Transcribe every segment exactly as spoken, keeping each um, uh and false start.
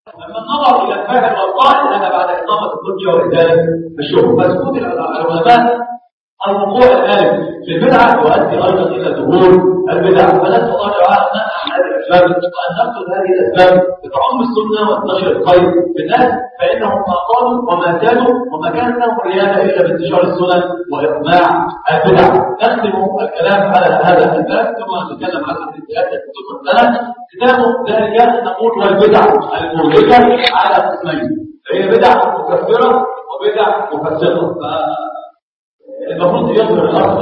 لما النظر الى الفاعل والقائل هذا بعد اقامه الحجه وازاله الشبهه. فسكوت العلماء الوقوع الآلف في البدعة يؤدي أيضا إلى ظهور البدع. فنسأل الله تعالى أن نمنع هذه الأسباب وأن نقتل هذه الأسباب بتعم السنة وانتشر الخير في الناس، فإنهم ما قالوا وما كانوا وما كانت لهم ريادة إلا بانتشار السنن وإقماع البدع. نختم الكلام على هذا الباب ثم نتكلم على الحديثيات الكتب والسنة. كتاب ذلك نقول والبدع المهلكة على قسمين، هي بدع مكفرة وبدع مفسقة. المفروض يظهر الأخ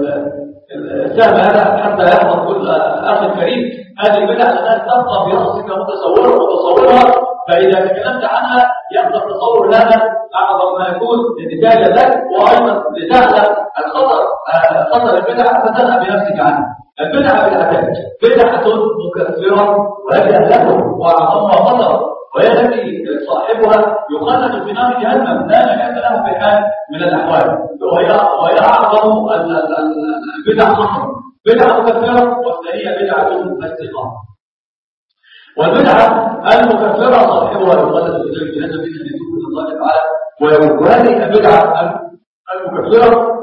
السهم هذا حتى يحفظ كل أخ كريم هذه البدع لأنها تبقى في رأسك متصورة ومتصورها، فإذا تكلمت عنها يبقى التصور هذا أعظم ما يكون نتاجا لك، وأيضا لتعلم الخطر خطر البدع فتنهى بنفسك عنها. البدعة بدعتان، بدعة مكفرة وهذه أهلكم وأعظمها خطر، وهي التي صاحبها يخلد في نار جهنم لا نجاة له في حال من الأحوال، وهي وهي أعظم البدع خطرا. بدعة مكفرة والثانية بدعة فاسقة. والبدعة المكفرة صاحبها يخلد في نار جهنم بإذن يتوب إلى الله تعالى. وهذه البدعة المكفرة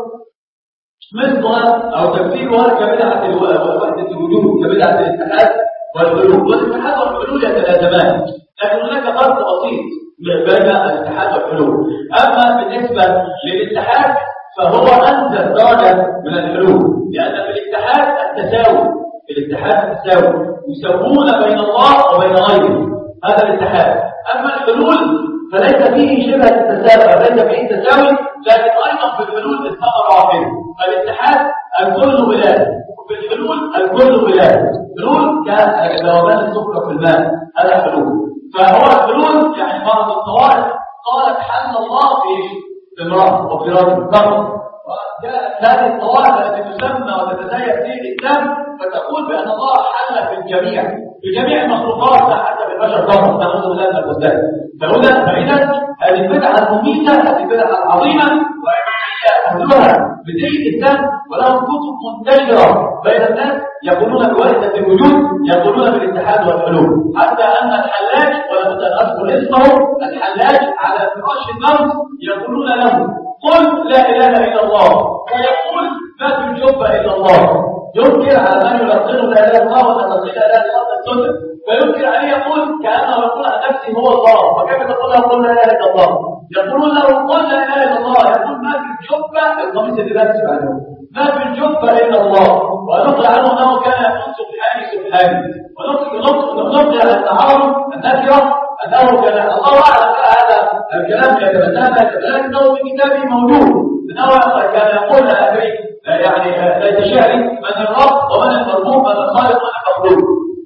مثلها أو تفسيرها كبدعة وحدة الوجود، كبدعة الاتحاد والحلول. والاتحاد والحلول يتلازمان، لكن هناك فرق بسيط بين الاتحاد والحلول. أما بالنسبة للاتحاد فهو أنزل درجة من الحلول، لأن في الاتحاد التساوي، في الاتحاد التساوي يسوون بين الله وبين غيره، هذا الاتحاد. أما الحلول فليس فيه شبه التساوي، ليس فيه تساوي، لكن أيضا في الحلول الثمرة واحدة. فالاتحاد الكل ولاده، وفي الحلول الكل ولاده. حلول كذوبان السكر في الماء، هذا حلول. فهو الحلول يعني بعض الطوائف قالت حل الله في امرأة وفي رجل فقط، هذه الطوائف التي تسمى وتتزايد في الإسلام فتقول بأن الله حل في الجميع، في جميع المخلوقات لا حتى في البشر فقط، نعوذ بالله من البهتان. فهنا فإذا هذه البدعة المميتة، هذه البدعة العظيمة، أهلها بدين الإسلام ولهم كتب منتشرة بين الناس يقولون بوحدة الوجود، يقولون بالاتحاد والحلول، حتى أن الحلاج ولا بد أن أذكر اسمه، الحلاج على فراش الموت يقولون له قل لا إله إلا الله، ويقول ما في الجبة إلا الله. ينكر على من يلقنه لا إله إلا الله وأن تلقين لا إله إلا الله السنة، فينكر عليه يقول كأنه يقول عن نفسه هو الله، وكيف تقول له قل لا إله إلا الله؟ يقولون له قل لا إله إلا الله، يقول ما في الجبة، القميص اللي لابس بعده ما في الجبة إلا الله. ونقل عنه أنه كان يقول سبحانه سبحانه، ونقل على التعارض النكرة أنه كان الله أعلم هذا الكلام يتبناه، لكنه في كتابه موجود أنه كان يقول أبي يعني ليس شعري من الرب ومن المربوب من الخالق ومن المخلوق،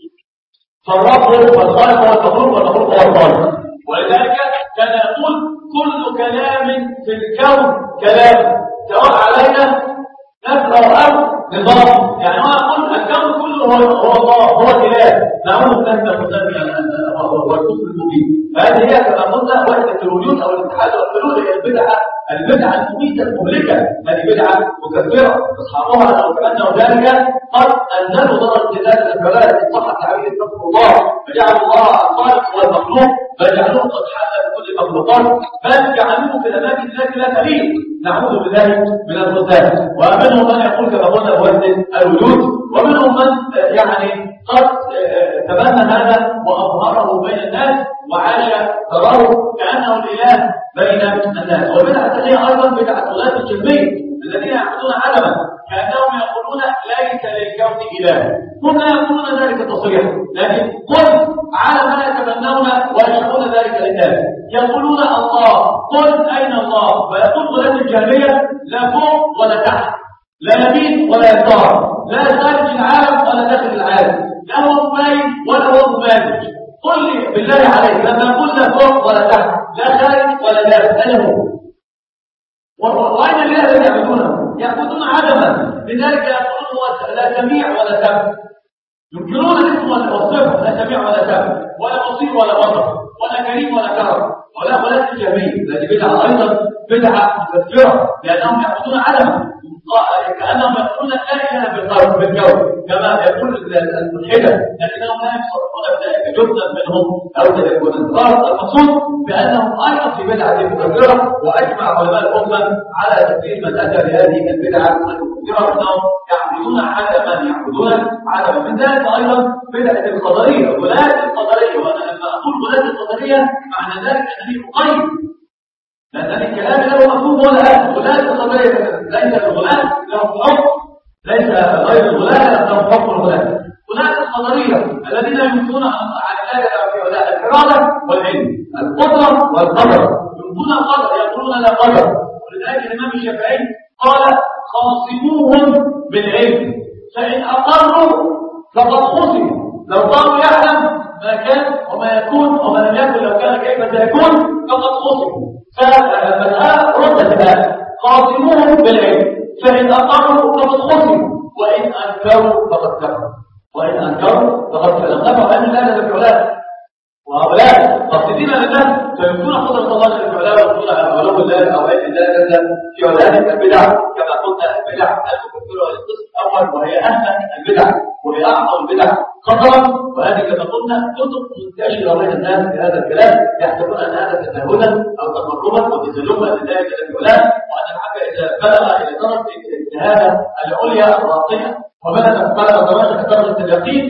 فالرب والخالق هو المخلوق والمخلوق هو الخالق. ولذلك كان يقول كل كلام في الكون كلام سواء علينا نفع أو نظام، يعني هو يقول الكون كله هو الله هو الإله، نعوذ بالله من الخزان هو الكفر المبين. فهذه هي كما قلنا وحدة الوجود أو الاتحاد والحلول، هي البدعة البدعة المميتة المهلكة، هذه بدعة مكفرة أصحابها لو كأنه ذلك قد أنزلوا درجة ذات الجلال إن صح التعبير اتقوا الله، فجعلوا الله الخالق والمخلوق، فجعلوه قد حل بكل المخلوقات، بل جعلوه في الأماكن التي لا تليق، نعوذ بالله من الخزان. ومنهم من يقول كما قلنا بوحدة الوجود، ومنهم من يعني قد تبنى هذا وأظهره بين الناس وعاش تراه كأنه الإله بين الناس. وبدعة ثانية أيضا بدعة غلاة الجهمية الذين يعبدون علما كأنهم يقولون ليس للكون إله، هم لا يقولون ذلك تصريحا، لكن قل على ما يتبنون ويشرحون ذلك للناس، يقولون الله قل أين الله، فيقول غلاة الجهمية لا فوق ولا تحت، لا يمين ولا يسار، لا خارج العالم ولا داخل العالم، لا هو مبين ولا هو مبادر. قل لي بالله عليك لما قلنا فوق ولا تحت لا خارج ولا داخل أنا هو، وأين الإله الذي يعبدونه؟ يعبدون عدما، لذلك يقولون لا سميع ولا سمع، ينكرون الاسم والصفة، لا سميع ولا سمع ولا بصير ولا بصر ولا كريم ولا كرم ولا ولا الجميع. التي بدعة أيضا بدعة مكفرة لأنهم يعبدون عدما، كأنهم يقولون لا إله بالقلب بالكون كما يقول الملحدة، لكنهم لا يصرفون بذلك جزءا منهم أو تكون الضرر. المقصود بأنهم أيضا في بدعة مكفرة، وأجمع علماء الأمة على تكفير من أتى بهذه البدعة المكفرة أنهم يعبدون عدما يعبدون عدما. من ذلك أيضا بدعة القدرية، غلاة القدرية. وأنا لما أقول غلاة القدرية معنى ذلك أنني أقيم، لأن الكلام له مفهوم ولا غلاة القدرية ليس الغلاة لهم حكم، ليس غير الغلاة لهم حكم الغلاة. غلاة القدرية الذين ينفون عن الله في ولاء الإرادة والعلم، القدرة والقدر، ينفون القدر، يقولون لا قدر. ولذلك الإمام الشافعي قال خاصموهم بالعلم فإن أقروا فقد خصموا. لو قالوا يعلم ما كان وما يكون وما لم يكن لو كان كيف سيكون فقد خصموا. فالمسألة ردت الآن خاصموهم بالعلم فإن أقروا فقد خصموا وإن أنكروا فقد كفروا، وإن أنكروا فقد كفروا. أن لا نفعلات وهؤلاء قاصدين لله فيكون قدرة الله الفعلاء ويكون علو الله أو علم الله في ذلك البدع كما قلنا البدع المكفرة للقسم الأول، وهي أهم البدع وهي أعظم البدع خطرا. وهذه كما قلنا كتب منتشرة بين الناس في هذا الكلام، يحسبون أن هذا تساهلا أو تقربا أو تزلما لذلك الفعلاء، وأن الحاجة إذا بلغ إلى درجة الاجتهاد العليا الراقية وبلغ بلغ درجة درجة اليقين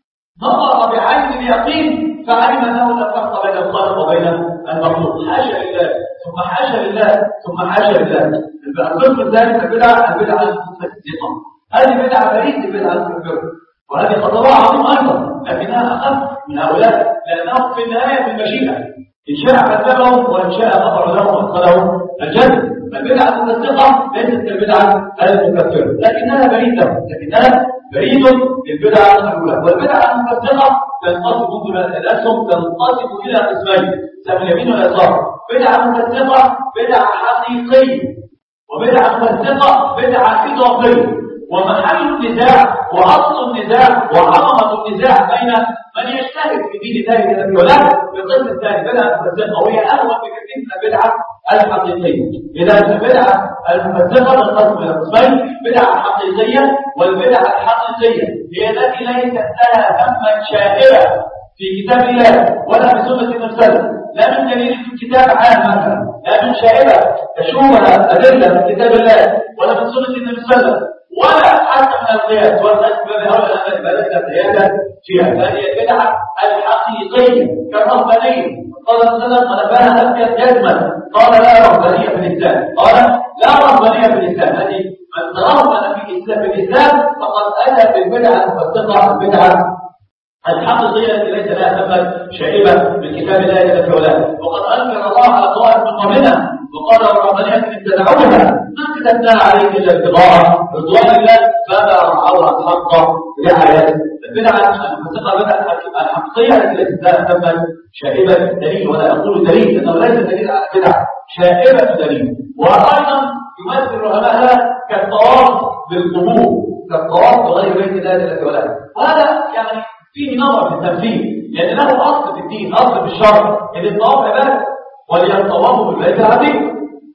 نظر بعين اليقين فعلم أنه لا فرق بين الخالق وبين المخلوق. حاشا لله ثم حاشا لله ثم حاشا لله. القسم الثالث البدع البدع المفسقة. هذه بدعة بريئة البدع المكفرة، وهذه خطرها عظيم أيضا، لكنها أخف من هؤلاء لأنهم في النهاية في المشيئة، إن شاء عذبهم وإن شاء غفر لهم وأدخلهم الجنة. البدعة المفسقة ليست كالبدعة المكفرة، لكنها بريئة لكنها بريد للبدعة الأولى. والبدعة المفسقة تنقسم الأسهم تنقسم إلى قسمين، سهم اليمين واليسار. بدعة مفسقة بدعة حقيقية، وبدعة مفسقة بدعة إضافية. ومحل النزاع وأصل النزاع وعظمة النزاع بين من يجتهد في دين الله الذي ولا بالقسم الثاني بدعة مفسقة، وهي أهون بكثير من البدعة الحقيقية. إذا البدعة المفسقة تنقسم إلى قسمين، بدعة حقيقية والبدعة الحقيقية هي التي ليست لها هما شائبة في كتاب الله ولا في سنة المرسلة، لا من دليل في الكتاب عام مثلا، لا من شائبة تشوبها أدلة في كتاب الله ولا من سنة المرسلة ولا حتى من القياس والأسباب هؤلاء الأمر ليست زيادة فيها. فهي البدعة الحقيقية كالرهبانية. قال صلى الله عليه وسلم ونباها أبكت جزما قال لا رهبانية في الإسلام، قال لا رهبانية في الإسلام. هذه من رهبن في الإسلام في الإسلام فقد أتى بالبدعة المفسقة البدعة الحقيقية التي ليس لها ثمن شائبة من كتاب الله جل وعلا. وقد أنكر الله على طائف من قومنا وقال الرهبانية ابتدعوها ما كتبناها عليهم إلا ابتغاء رضوان الله فما رعوها الحق رعاية. البدعة المفسقة بدعة الحقيقية التي ليست لها ثمن شائبة دليل، ولا أقول دليل لأنه ليس دليل على بدعة شائبة دليل. وأيضا يمثل هذا كالطواف بالقبور، كالطواف بغير بيت الله جل وعلا. وهذا يعني فيه نظر في التمثيل، لأن له أصل في الدين، أصل في الشرع، إن الطواف عبادة وليطوفوا بالبيت العتيق.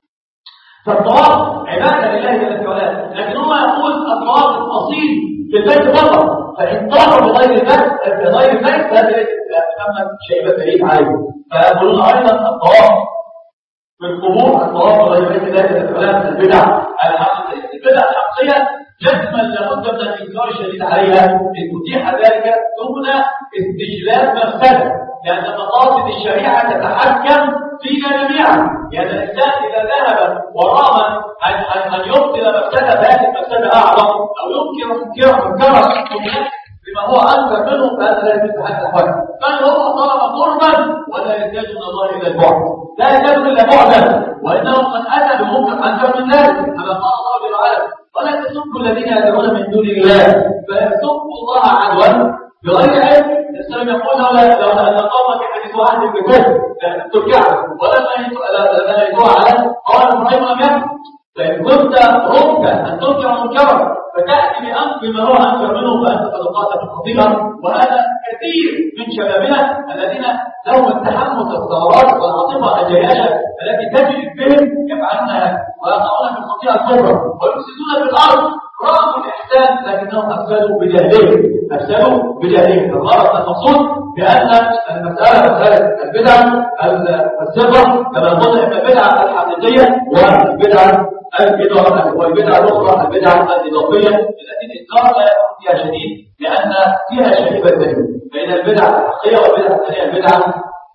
فالطواف عبادة لله جل وعلا، لكن هو يقول الطواف الأصيل في البيت فقط، فإن طافوا بغير البيت بغير البيت فهذا ليس تماما شيء دليل عليه. فيقولون أيضا الطواف في القبور الطواف بغير بيت الله جل وعلا من البدع الحقيقية. البدع الحقيقية جزما لابد من الإنكار الشديد عليها إن أتيح ذلك دون استجلاب مفسدة، لأن مقاصد الشريعة تتحكم فينا جميعا. يعني الإنسان إذا ذهب وراء أن أن يبطل مفسدة فهذه المفسدة أعظم، أو ينكر منكرا منكرا بما هو أنكر منه فهذا لا يجوز بحال الأحوال. بل هو طلب قربا ولا يزداد من الله إلا البعد، لا يزداد إلا بعدا، وإنه قد أتى بمنكر أنكر من ذلك كما قال الله جل وعلا ولا تسبوا الذين يدعون من دون الله فيسبوا الله عدوا بغير علم. الإسلام يقول لولا لولا أن قومك حديثوا عهد بكفر ترجعوا ولما يدعوا على قال إبراهيم لم يكن. فإن كنت ربك أن تنكر منكرا فتأتي بأمر بما هو أنكر منه فأنت قد قاتل خطيرا. وهذا كثير من شبابنا الذين لهم التحمس الثورات والعاطفة الجياشة التي تجري بهم يفعلونها. ويقعون في الخطيئة الكبرى ويفسدون في الأرض رغم الإحسان لكنهم أفسدوا بجهلهم أفسدوا بجهلهم. فالغرض المقصود بأن المسألة مسألة البدع الصغرى كما قلنا أن البدعة الحقيقية والبدعة الإضافية والبدعة الأخرى البدعة الإضافية التي الإنكار لا يكون فيها شديد لأن فيها شريفة دليل. فإن البدعة الحقيقية والبدعة الثانية البدعة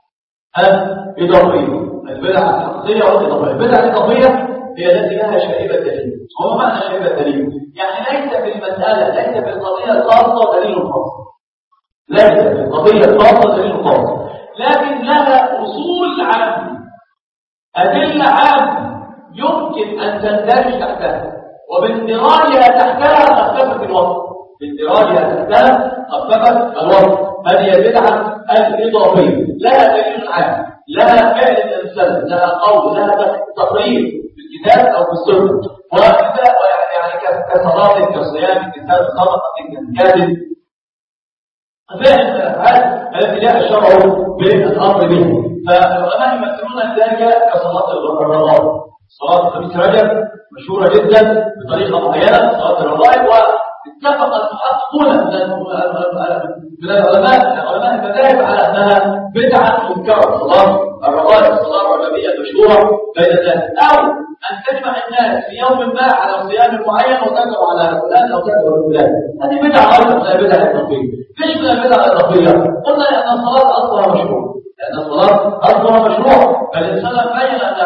الإضافية البدعة الحقيقية والإضافية. البدعة الإضافية هي التي لها شريفة دليل. هو معنى شريفة دليل يعني ليس في المسألة ليس في القضية الخاصة دليل خاص، ليس في القضية الخاصة دليل خاص، لكن لها أصول عامة أدلة عامة يمكن أن تندرج تحتها، وباندراجها تحتها خففت الوصف، باندراجها تحتها خففت الوصف. هذه البدعة الإضافية لها دليل عام، لها فعل الإنسان، لها قول، لها تقرير في الكتاب أو في السنة، وكتاب يعني كصلاة كصيام كتاب صدقة كذب فعل الأفعال التي جاء الشرع بالأمر بها. فالعلماء يمثلون ذلك كصلاة الرغائب. صلاة الخميس رجب مشهورة جدا بطريقة معينة صلاة الرغائب، واتفق المحققون من العلماء علماء المذاهب على أنها بدعة منكرة. صلاة الرغائب الصلاة الرجبية المشهورة بين الناس، أو أن تجمع الناس في يوم ما على صيام معين وتدعو على فلان أو تدعو على فلان، هذه بدعة أيضا من البدع الإضافية. ليش من البدع الإضافية؟ قلنا أن الصلاة أصلها مشروع، لأن الصلاة أصلها مشروع، فالإنسان بين أن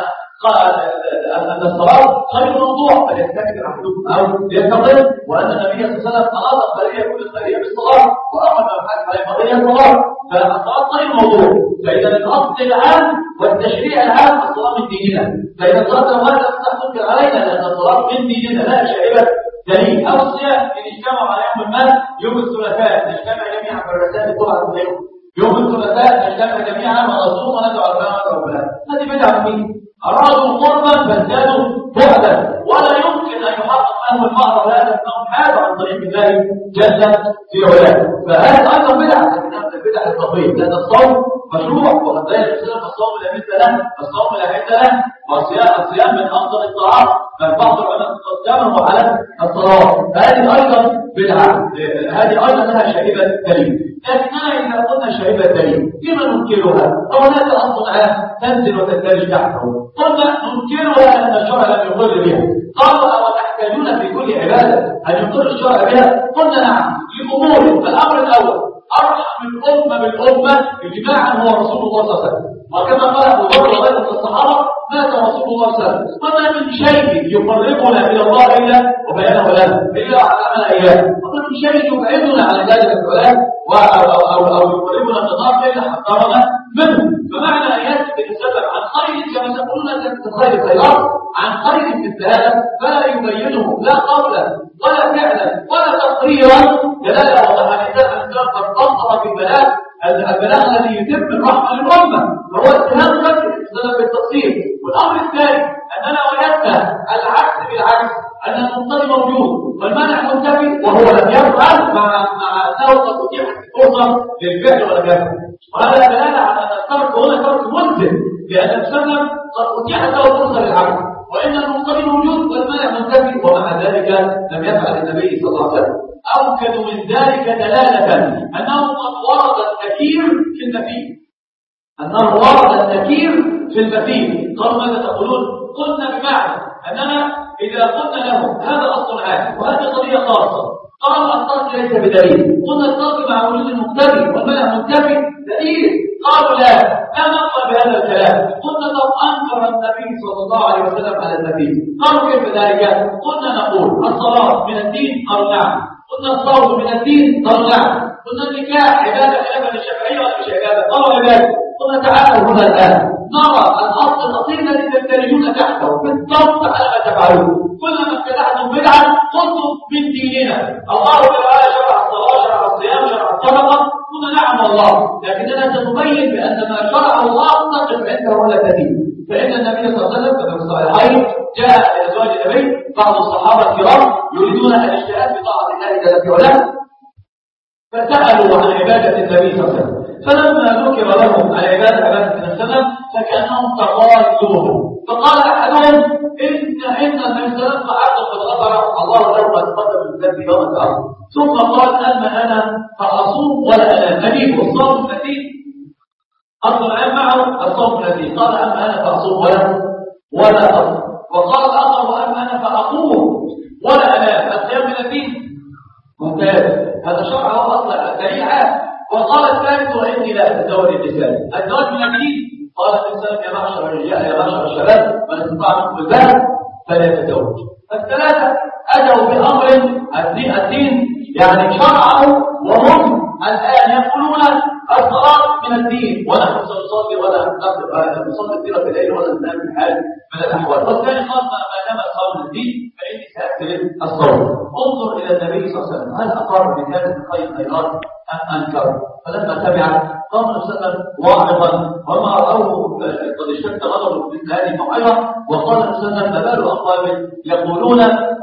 أن الصلاة خير موضوع فليستكبر أحدكم أو ليستقل، وأن النبي صلى الله عليه وسلم أراد الخيرية كل الخيرية بالصلاة وأمر بالحاج على قضية الصلاة، فالصلاة خير موضوع. فإذا الأصل العام والتشريع العام الصلاة من ديننا، فإذا صلاة الواجب لا تنكر علينا لأن الصلاة من ديننا لا شائبة دليل. أو الصيام إن اجتمعوا على يوم ما يوم الثلاثاء نجتمع جميعا في الرسائل طبعا اليوم يوم الثلاثاء نجتمع جميعا ونصوم وندعو على فلان أو فلان، هذه بدعة منين؟ أرادوا قربا فازدادوا بعدا، ولا يمكن أن يحقق لهم المأرب هذا أنهم حادوا عن طريق الله جل في علاه. فهذا أيضا بدعة، لكنها من البدع الإضافية، لأن الصوم مشروع وقد لا يجوز الصوم لا مثل له، الصوم لا حد له، والصيام من أفضل الطاعات، بل بعض العلماء قدمه على الصلاة. هذه أيضا بدعة، هذه أيضا لها شائبة دليل. لكننا إذا قلنا شائبة دليل لما ننكرها؟ وهناك أصل عام تنزل وتندرج تحته. قلنا ننكرها لأن الشرع لم يقر بها. قالوا أو تحتاجون في كل عبادة أن يقر الشرع بها؟ قلنا نعم لأمور. فالأمر الأول أرحم الأمة بالأمة إجماعا هو رسول الله صلى الله عليه وسلم، وكما قال أبو بكر وغيره من الصحابة مات رسول الله صلى الله عليه وسلم، وما من شيء يقربنا إلى الله إلا وبيانه لنا إلا وعلمنا إياه، وما من شيء يبعدنا عن ذلك الكلام أو, أو, أو يقربنا من النار إلا حذرنا منه. فمعنى آيات بتتسبب عن خير كما تقولون خير الخيرات عن خير مثل هذا فلا يبينه لا قولا ولا فعلا ولا تقريرا دلاله واضحه عن الانسان قد قصر في البلاغ البلاغ الذي يتم الرحمه للامه، وهو اتهام فكر السلف بالتقصير. والامر الثاني اننا وجدنا العكس بالعكس، ان المنطلق موجود والمانع منتفي وهو لم يفعل مع مع انه قد اتيحت فرصه للفعل ولم يفعل، وهذا دلاله على ان الترك هنا ترك ملزم، لان السلف قد اتيحت له فرصه للعكس، وان المنطلق موجود والمانع منتفي ومع ذلك لم يفعل النبي صلى الله عليه وسلم. أوكد من ذلك دلالة أنه قد ورد التكير في المثيل، أنه ورد التكير في المثيل. قالوا ماذا تقولون؟ قلنا بمعنى أننا إذا قلنا لهم هذا أصل عام وهذه قضية خاصة، قالوا الترك ليس بدليل، قلنا الترك مع وجود المقتضي والمنع منتفي دليل، قالوا لا لا نقبل بهذا الكلام. قلنا لو أنكر النبي صلى الله عليه وسلم على المثيل، قالوا كيف ذلك؟ قلنا نقول الصلاة من الدين، قالوا نعم. قلنا الصوم من الدين، قالوا نعم. قلنا النكاح عبادة خلافا للشافعية ولا مش عبادة؟ قالوا عبادة. قلنا تعالوا هنا الآن نرى الأصل الأصيل الذي تندرجون تحته بالضبط على ما تفعلون. كلما ابتدعتم بدعا قلتم من ديننا، الله تعالى شرع الصلاة شرع الصيام شرع الصدقة، قلنا نعم والله، لكننا سنبين بأن ما شرع الله نقف عنده ولا تزيد. فإن النبي صلى الله عليه وسلم في الصحيحين جاء إلى زواج النبي بعض الصحابة الكرام يريدون الاجتهاد بطاعة الله جل وعلا، فسألوا عن عبادة النبي صلى الله عليه وسلم، فلما ذكر لهم عن عبادة عبادة النبي صلى الله عليه وسلم فكأنهم تقالوه. فقال أحدهم إن إن النبي صلى الله عليه وسلم عبد قد غفر الله له قد قدم من ذنبه يوم الآخر. ثم قال أما أنا فأصوم ولا أنام. نبيه الصوم الذي أصل العلم معه الصوم الذي قال أما أنا فأصوم ولا ولا أصوم. وقال الآخر وأما أنا فأقوم ولا أنام. القيام من الدين ممتاز، هذا شرعه أصلا دليل عام. وقال الثالث وإني لا أتزوج النساء. الزواج من الدين قال الإنسان يا معشر الرجال يا معشر الشباب من استطاع منكم الباء فليتزوج. الثلاثة أتوا بأمر الدين, الدين يعني شرعه، وهم الآن يقولون الصلاة من الدين ونحن سنصلي ولا نصلي كثيرا في الليل ولا ننام في حال من الأحوال. والثاني قال ما دام الصوم من الدين فإني سأكتب الصوم. انظر إلى النبي صلى الله عليه وسلم، هل أقر بهذه الخير خيرات أم أنكر؟ فلما تبع قام النبي صلى الله عليه وسلم واعظا وما رأوه قد اشتد غضبه مثل هذه الموعظة، وقال النبي صلى الله عليه وسلم ما بال أقوام يقولون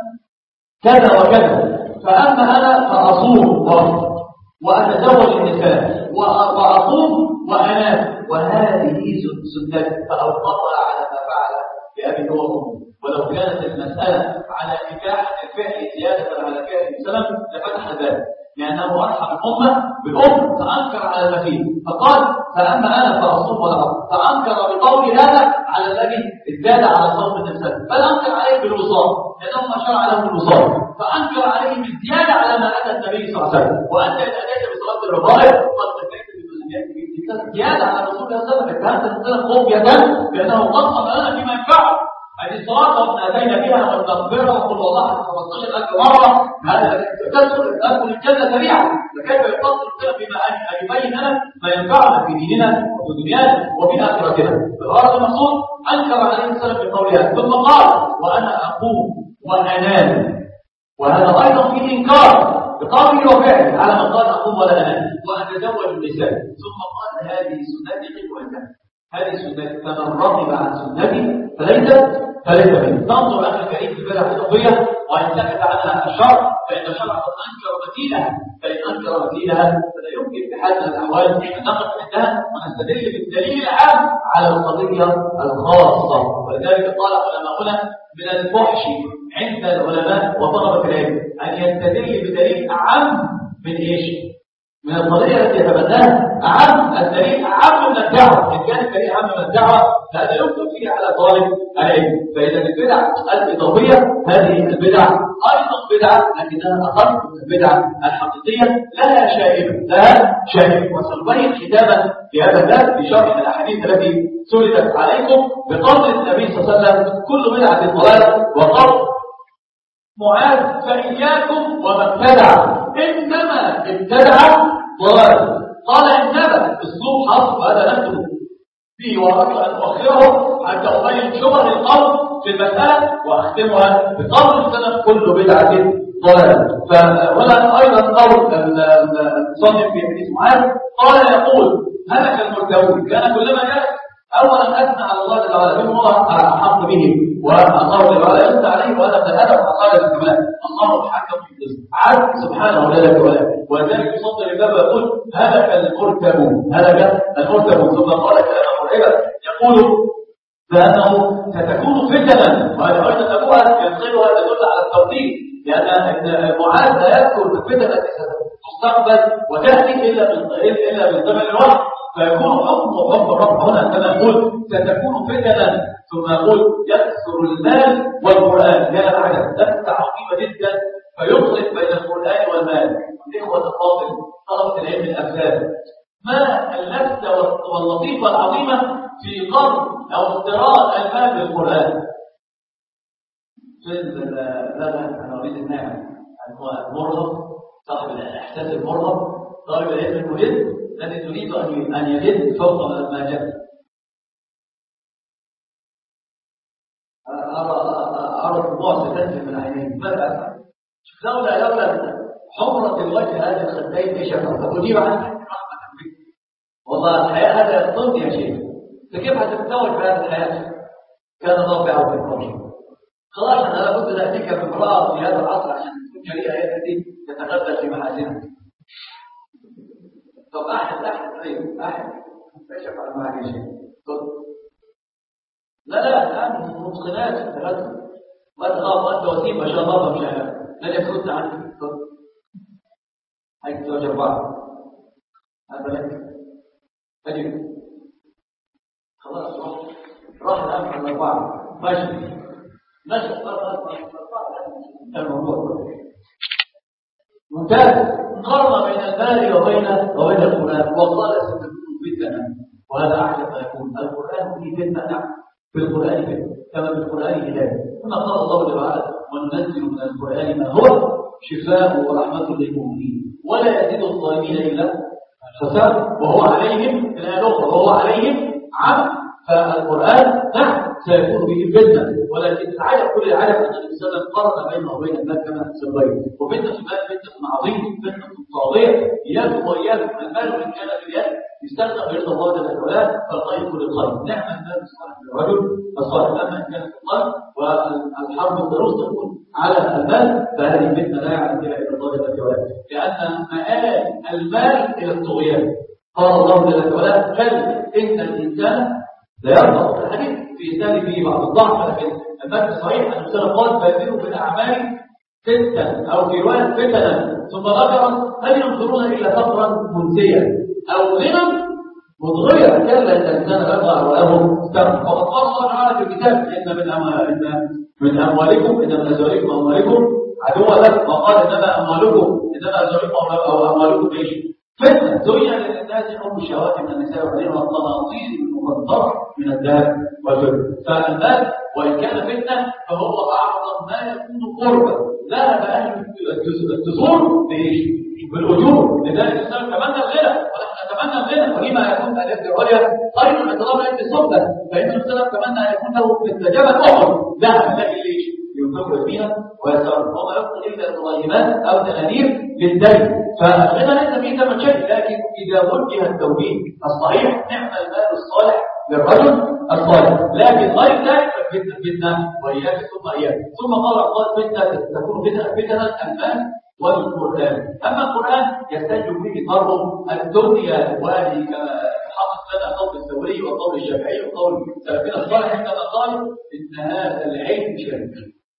كذا وكذا، فأما أنا فأصوم وأتزوج النساء وأقوم وأنام وهذه سنتي، فأوقفها على ما فعل بأبي هو وأمه. ولو كانت المسألة على إباحة الفعل زيادة على فعل السلام لفتح ذلك، لأنه أرحم الأمة بالأم فأنكر على المسيح فقال فأما أنا فأصوم ولا أصوم، فأنكر بقول هذا على الذي ازداد على صوم النساء، بل أنكر عليه بالوصال لأنه ما شرع له بالوصال، فأنكر عليه بالزيادة على ما أتى النبي صلى الله عليه وسلم. وأنت إذا أتيت بصلاة الربائع قد تكيت بمسلمات زيادة على رسول الله صلى الله عليه وسلم، فأنت تتسلم خوفية لأنه قصد لنا فيما ينفعه. هذه الصلاة وقد أتينا بها والمغفرة وقل والله خمسة عشر ألف مرة، هذا تدخل أدخل الجنة سريعا، فكيف يقصر السلف بما أن يبين لنا ما ينفعنا في ديننا وفي دنيانا وفي آخرتنا. فالغرض المقصود أنكر عليه السلف بقولها، ثم قال وأنا أقوم وأنام، وهذا أيضا فيه إنكار بقوله وفعله على من قال أقوم ولا أنام وأتزوج النساء. ثم قال هذه سنتي قد هذه سنتي فمن رغب عن سنتي فليس فليس منه. تنظر أخي الكريم في البدع الإضافية وإن سكت عنها الشرع فإن الشرع قد أنكر مثيلها، فإن أنكر مثيلها فلا يمكن بحال من الأحوال أن نقف عندها ونستدل بالدليل العام على القضية الخاصة. ولذلك قال علماؤنا من الفحش عند العلماء وطلبة العلم أن يستدل بدليل أعم من إيش؟ من القضية التي يتبناها. أعم الدليل أعم من الدعوة، إن كان الدليل أعم من الدعوة فهذا يمكن فيه على طالب العلم. فإذا البدع الإضافية هذه البدع أيضا بدعة لكنها أخف من البدع الحقيقية، لها شائبة لها شائبة وسنبين ختاما في هذا الباب في شرح الأحاديث التي سردت عليكم بقول النبي صلى الله عليه وسلم كل بدعة ضلالة، وقول معاذ فإياكم وما ابتدع إنما ابتدع ضلال. قال إنما أسلوب حصر وهذا نكتب فيه وأردت أن أؤخره حتى أبين شبه القول في المسألة وأختمها بقول السلف كل بدعة ضلال. فهنا أيضا قول المصنف في حديث معاذ قال يقول هلك المرتدون كان كلما جاء أولا أثنى على الله جل وعلا بما هو أحق به والله جل وعلا يثنى عليه وهذا من الأدب وقال الكمال الله الحكم في القسم عدل سبحانه ولا ولا ولذلك يصدر الباب ويقول هلك المرتبون هلك المرتبون. ثم قال كلاما مرعبا يقول بأنه ستكون فتنة، وهذا أيضا أبوها ينقلها تدل على التوحيد لأن معاذ لا يذكر الفتنة التي ستستقبل وتأتي إلا من إلا من قبل الوحي، فيكون حكم وحكم الرب هنا كما يقول ستكون فتنة، ثم يقول يكثر المال والقرآن. هذا العجب لفتة عظيمة جدا فيخلط بين القرآن والمال. إخوة الفاضل طلبة العلم الأفلام، ما اللفتة واللطيفة العظيمة في قرض أو اقتراض المال بالقرآن. لا لا أنا أريد النعم هو المرهق صاحب الإحساس المرهق طالب العلم المجد الذي تريد أن يجد فوق ما جاء. أرى أرى الدموع ستنزل من عينيه. ماذا أفعل؟ لولا لولا حمرة الوجه هذه الخدين ايش أفعل؟ أجيب عنك رحمة بك. والله الحياة هذا يقصد يا شيخ، فكيف هتتزوج بهذه الحياة؟ كان ضابعه في الفرش. خلاص أنا لابد أن أتيك بامرأة في هذا العصر عشان تكون جريئة هي التي تتغذى في محاسنها. طب أحد أحد طيب أحد ايش أفعل معك يا شيخ؟ متقنات ثلاثة وأنت غاب وأنت وسيم ما شاء الله مش عارف لن يكون عنك هيك زوج أربعة هذا لك أجل خلاص راح راح الآن على الأربعة ماشي ماشي الموضوع ممتاز قرن بين المال وبين وبين القرآن وقال ستكون فتنة وهذا أحلى ما يكون القرآن فيه فتنة في القرآن فتنة كما في القرآن هداية كما قال الله تعالى وننزل من القرآن ما هو شفاء ورحمة للمؤمنين ولا يزيد الظالمين إلا خسارة وهو عليهم الآية الأخرى وهو عليهم عبد فالقرآن نعم سيكون به فتنة ولكن العجب كل العجب أن النبي صلى الله عليه وسلم قرن بينه وبين المال كما سبقنا وفتنة المال فتنة عظيمة فتنة طاغية إياكم وإياكم المال وإن كان في اليد يستخدم برضا الله جل وعلا فالخير كل الخير نعم المال الصالح للرجل الصالح أما إن كان في القلب والحرب الضروس تكون على المال فهذه فتنة لا يعلم بها إلا الله جل وعلا لأن مآل المال إلى الطغيان قال الله جل وعلا بل إن الإنسان لا يرضى الحديث في إسناده فيه بعض الضعف لكن المتن صحيح أن الرسول قال بادروا بالأعمال ستا أو في رواية فتنا ثم ذكر هل ينظرون إلا فقرا منسيا أو غنى مضغيا كلا إن الإنسان يرضى وله استغنى وقد قال الله تعالى في الكتاب إن من أموالكم من أموالكم إن من أزواجكم وأموالكم عدوا لكم وقال إنما أموالكم إنما أزواجكم أو أموالكم إيش فتنة زين للناس حب الشهوات من النساء والبنين والقناطير المقنطرة من الذهب والفضة فالمال وإن كان فتنة فهو أعظم ما يكون قربا ذهب أهل التزور بإيش؟ بالأجور لذلك الإسلام تمنى الغنى ونحن نتمنى الغنى ولما يكون اليد العليا خير من طلب اليد السفلى فإن الإسلام تمنى أن يكون له مثل جبل أحد ذهب له ليش؟ ينفق يمينا ويسار وما يبقى إلا الغيبات أو دنانير للدين فالغنى ليس فيه ثمن شيء لكن إذا وجه التوجيه الصحيح نعم المال الصالح للرجل الصالح لكن غير ذلك فتنة فتنة وإياك ثم إياك ثم قال الله فتنة تكون فتنة فتنة المال والقرآن أما القرآن يحتاج به فرض الدنيا وهذه كما حقق لنا قول الثوري وقول الشافعي وقول سلفنا الصالح عندما قالوا إن هذا العلم شريك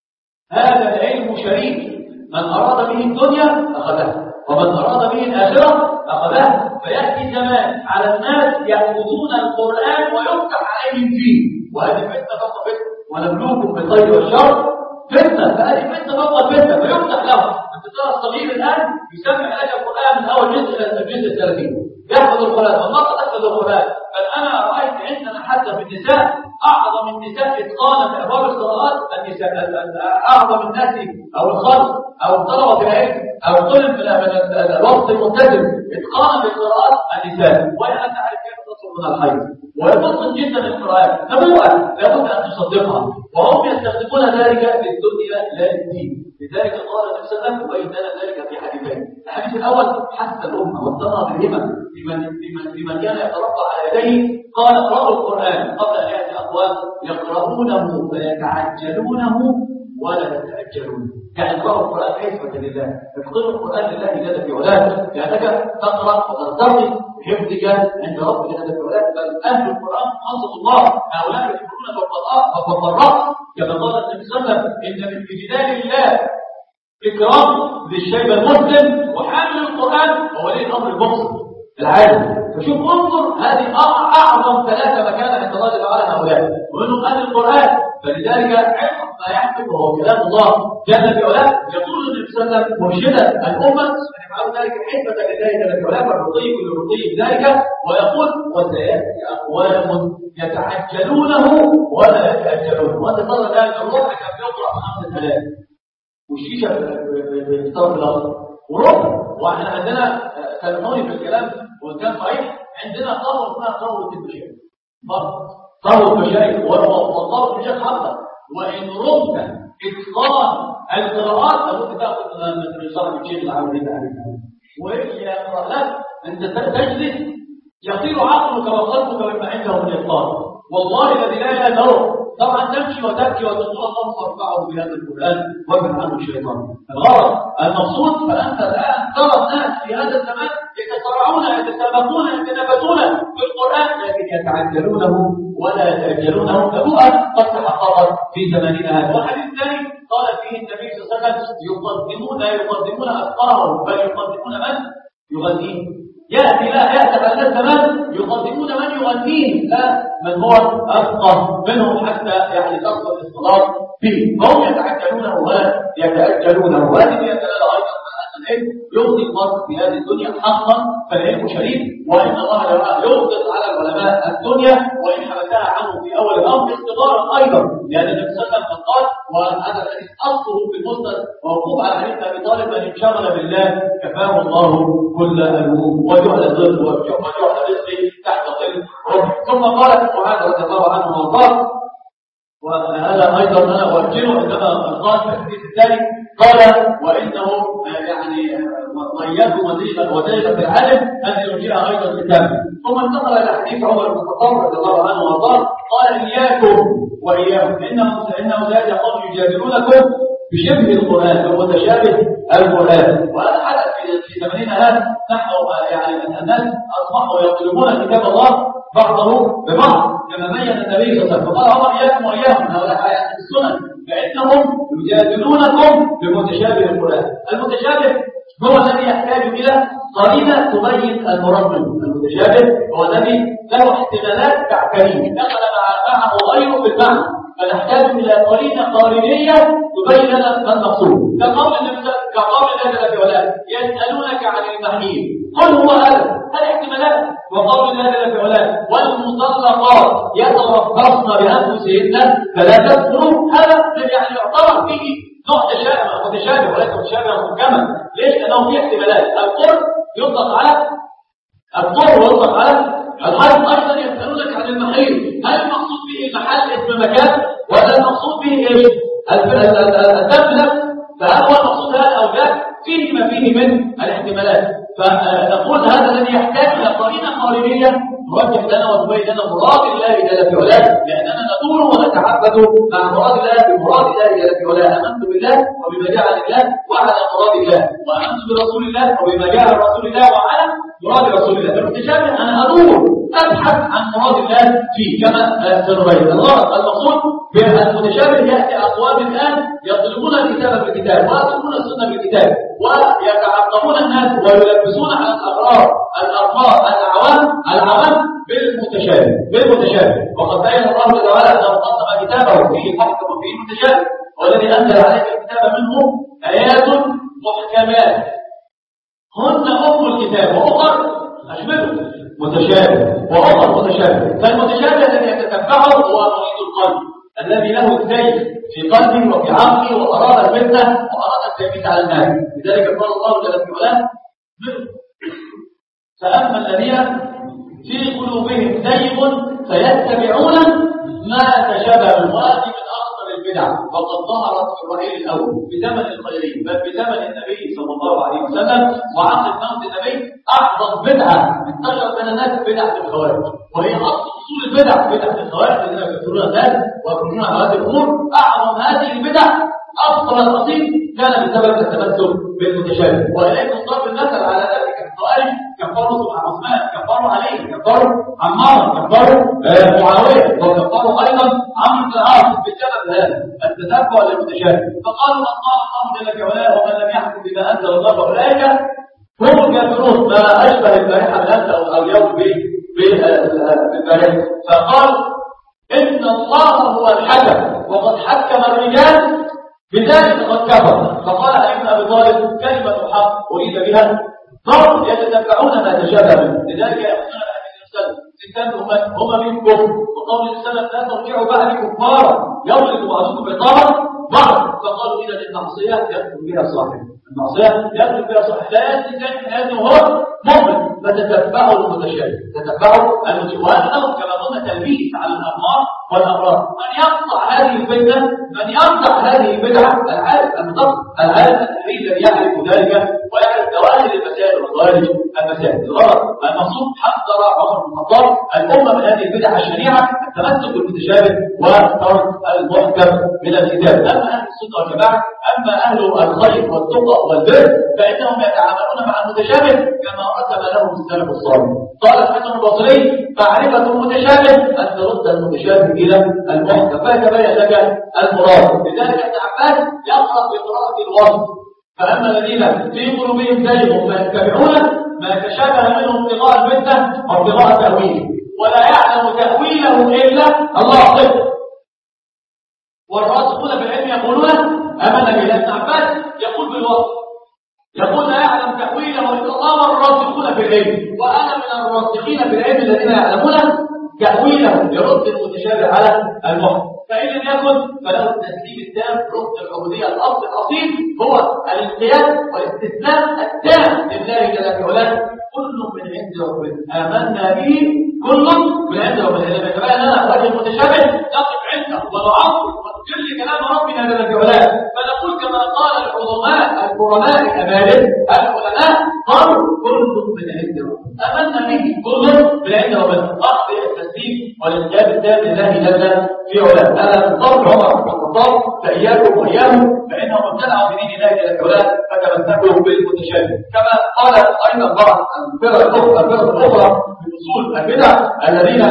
هذا العلم شريك من أراد به الدنيا أخذها ومن أراد به الآخرة أخذها فيأتي زمان على الناس يأخذون القرآن ويفتح عليهم فيه وهذه فتنة فوق فتنة ونبلوكم بالخير والشر فتنة فهذه فتنة فوق فتنة فيفتح له أنت ترى الصغير الآن يسمع لك القرآن من أول جزء إلى الجزء الثلاثين يحفظ القرآن والمرأة تحفظ القرآن بل أنا رأيت عندنا حتى في النساء أعظم النساء إتقانا في أبواب القراءات النساء أعظم الناس أو الخلق أو الطلبة في العلم أو الطلب من الوقت الملتزم إتقانا في القراءات النساء وإن أن تعرف كيف تصل من الحيض ويبسط جدا القراءات نبوءة لابد أن تصدقها وهم يستخدمون ذلك للدنيا لا للدين لذلك قال النبي صلى الله عليه وسلم وإن ذلك في حديثين الحديث الأول حث الأمة واستمر بالهمم لمن لمن لمن كان يتربى على يديه قال اقرأوا القرآن قبل أن يأتي أقوام يقرؤونه فيتعجلونه ولا يتأجلون يعني اقرأوا القرآن حسبة لله اقرأوا القرآن لله جل في علاه لأنك تقرأ وترتقي بحفظك عند ربك جل في علاه بل أهل القرآن خاصة الله هؤلاء يحبون بالقراء كما قال النبي صلى الله عليه وسلم إن من جلال الله إكرام للشيب المسلم وحامل القرآن وولي الأمر المقصد العالم فشوف انظر هذه أعظم ثلاثة مكانة عند الله تعالى هؤلاء ومنهم أهل القرآن فلذلك علم ما يحفظ وهو كلام الله جل في علاه يقول النبي صلى الله عليه وسلم مرشدا الأمة أن يفعلوا ذلك حكمة لله جل في علاه والرضي كل رضي بذلك ويقول وسيأتي أقوام يتعجلونه ولا يتأجلونه وأنت ترى الآن الروح كان يقرأ خمسة آلاف والشيشة في طرف الأرض وربع واحنا عندنا سامحوني في الكلام وإن كان صحيح عندنا قوة اسمها قوة المشايخ قوة المشايخ وقوة المشايخ حقا وإن رمت إتقان القراءات لابد تأخذ من صاحب الشيخ اللي عاوزين عليها وهي قراءات أنت تجلس يطير عقلك وقلبك مما عنده من إطلاق. والله الذي لا يدعو طبعا تمشي وتبكي وتقول الله فارفعه بهذا القرآن وابعد عنه الشيطان. الغرض المقصود فأنت الآن ترى الناس في هذا الزمان يتصارعون يتسابقون يتنافسون في القرآن لكن يتعجلونه ولا يتأجلونه نبوءة قد تحققت في زماننا هذا. والحديث الثاني قال فيه النبي صلى الله عليه وسلم يقدمون يقدمون أفكارهم بل يقدمون من يغنيه. يأتي لا يأتي هذا الزمان يقدمون من يغنيه لا من هو أفقه منهم حتى يعني تفقد الصلاة فيه. فهم يتعجلونه ولا يتأجلونه. وهذه هي دلالة أيضا أن العلم يغني المرء في هذه الدنيا حقا فالعلم شريف. وإن الله يغضب على العلماء الدنيا وإن حبسها عنه في أول الأمر اختبارا أيضا لأن النبي صلى الله عليه وسلم قال وهذا الذي أصله في المسند موقوف على حديث أبي طالب من انشغل بالله كفاه الله كل الهموم وجعل الظل وجعل رزقه تحت ظل ربه. ثم قال معاذ رضي الله عنه وارضاه وهذا ايضا انا اوجهه عندما قال في الحديث الثاني قال وانه يعني ضيق مضيقا وضيق في العالم ان يرجع ايضا كتابه. ثم انتقل الى حديث عمر بن الخطاب رضي الله عنه وارضاه قال اياكم واياهم انهم انه لا يقوم يجادلونكم بشبه القرآن ومتشابه القرآن. وهذا حدث في زماننا هذا نحن يعني الناس اصبحوا يطلبون كتاب الله بعضه ببعض كما بين النبي صلى الله عليه وسلم. فقال عمر اياكم واياهم هؤلاء آيات السنن فانهم يجادلونكم بمتشابه القرآن. المتشابه هو الذي يحتاج الى قرينه تبين المراد منه. المتشابه هو الذي له احتمالات تعتريه دخل معه غيره في المعنى فنحتاج الى قرينه قارنيه تبين لنا ما المقصود. كقول النبي كقول النبي ولا يسالونك عن المحيط قل هو هذا هذه احتمالات. وقول الله جل وعلا والمطلقات يتربصن بانفسهن ثلاثه قلوب هذا يعني يعتبر فيه نوع تشابه متشابه وليس متشابه محكما. ليش؟ لانه فيه احتمالات. القرب يطلق على القرب ويطلق على الحرف. ايضا يسالونك عن المحيط هل المقصود به المحل اسم مكان ولا المقصود به ايش؟ الدم نفسه. فهل هو المقصود هذا او لا؟ فيه ما فيه من الاحتمالات. فنقول هذا الذي يحتاج الى قرينه قارنيه توجه لنا وتبين لنا مراد الله جل وعلا لاننا ندور ونتعبد مع مراد الله بمراد الله جل وعلا. امنت بالله وبما جاء عن الله وعلى مراد الله وامنت برسول الله وبما جاء عن رسول الله وعلى مراد رسول الله. المتشابه انا ادور ابحث عن مراد الله فيه كما سنبين. الغرض المقصود بالمتشابه ياتي اقوام الان يطلبون الكتاب بالكتاب ويطلبون السنه بالكتاب ويتعقبون الناس ويلبسون على الاغرار الارقام العوام العوام بالمتشابه بالمتشابه. وقد بين الله جل وعلا انه قسم كتابه فيه محكم وفيه متشابه والذي انزل عليك الكتاب منه ايات محكمات هن ام الكتاب واخر اشبهه متشابه واخر متشابه. فالمتشابه الذي يتتبعه هو مريد القلب الذي له الزيغ في قلبه وفي عقله واراد الفتنه واراد التلبيس على الناس. لذلك قال الله جل وعلا فاما الذين في قلوبهم زيغ فيتبعون ما تشابه منه. وهذه من اخطر البدع وقد ظهرت في الرحيل الاول بزمن الخيرين بل بزمن النبي صلى الله عليه وسلم وعقد موت النبي اعظم بدعه انتشرت بين الناس بدعه الخوارج وهي اصل اصول البدع بدعه الخوارج الذين يكفرون الناس ويكفرون هذه الامور. اعظم هذه البدع اصل الاصيل كان بسبب التمسك بالمتشابه. واليكم ضرب المثل على ذلك الخوارج كفروا عثمان كفروا علي كفروا عمار كفروا معاويه وكفروا ايضا عمرو بن العاص بسبب هذا التتبع للمتشابه. فقالوا ان قال الله جل وعلا ومن لم يحكم بما انزل الله فاولئك هم الكافرون ما اشبه البارحه بالامس او اليوم بالبارحه. فقال ان الله هو الحكم وقد حكم الرجال بذلك قد كفر. فقال علي بن ابي طالب كلمه حق اريد بها ضرب يتتبعون ما تشابه منه. لذلك يقولون الإنسان هم منكم وقول الإنسان لا ترجعوا بعد كفارا يضرب بعضكم عطارا بعض. فقالوا إذا المعصية يدخل بها صاحب المعصية يدخل بها صاحب لا يستطيع من هذا وهو مؤمن فتتبعوا المتشابه تتبعوا المتشابه. وأنهم كما قلنا تلبيس على الأمر والأمراض. من يقطع هذه الفتنة، من يقطع هذه البدعة العالم المطلق، العالم الذي الذي يعرف ذلك ويعرف دواخل المسائل وخارج المسائل. الغرض المقصود حذر عمر بن الخطاب الأمة من هذه البدعة الشنيعة، التمسك بالمتشابه وترك المحكم من الكتاب. أما أهل السنة والجماعة، أما أهل الخير والتقى والبر فإنهم يتعاملون مع المتشابه كما رسم لهم السلف الصالح. قال الحسن البصري: معرفة المتشابه أن ترد المتشابه إلى المحكم فيتبين لك المراد. لذلك ابن عباس يقرأ بقراءة الوصف: فأما الذين في قلوبهم زيغ فيتبعون ما تشابه منهم ابتغاء الفتنة أو ابتغاء تأويله ولا يعلم تأويله إلا الله. والراسخون في العلم يقولون أما النبي ابن عباس يقول بالوصف، يقول لا يعلم تأويله إلا الله والراسخون في العلم، وأنا من الراسخين في العلم الذين يعلمون تأويله يرد المتشابه على المحكم. فإن لم يكن فله التسليم التام ركن العبودية. الأصل الأصيل هو الانقياد والاستسلام التام لله جل وعلا. كل من عند ربنا آمنا به، كل من عند ربنا. لما يتبين لنا وجه المتشابه نقف عنده ونعظم ونجل كلام ربنا جل وعلا، فنقول كما قال العظماء الكرماء الأبارز العلماء قالوا: كل من عند ربنا آمنا به، كل من عند ربنا. أخذ التسليم والانقياد التام لله جل في علاه. هذا من قول عمر بن الخطاب: فإياكم وإياهم فإنهم ابتدعوا بدين الله جل وعلا فتمسكوا بالمتشابه. كما قال أيضا بعض الفرق الأخرى الفرق الأخرى من أصول البدع الذين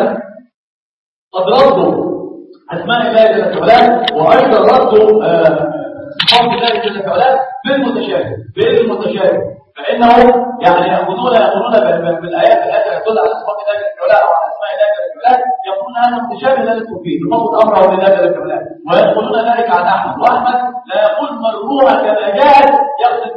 قد ردوا أسماء الله جل وعلا وأيضا ردوا صفات الله جل وعلا بالمتشابه بالمتشابه فإنه يعني يأخذون يقولون بالآيات التي تدل على صفات الله جل وعلا أو على أسماء الله جل وعلا، يقولون هذا متشابه لا ندخل فيه نفوض أمره لله جل وعلا، ويقولون ذلك عن أحمد. وأحمد لا يقول مروها كما جاءت، يقصد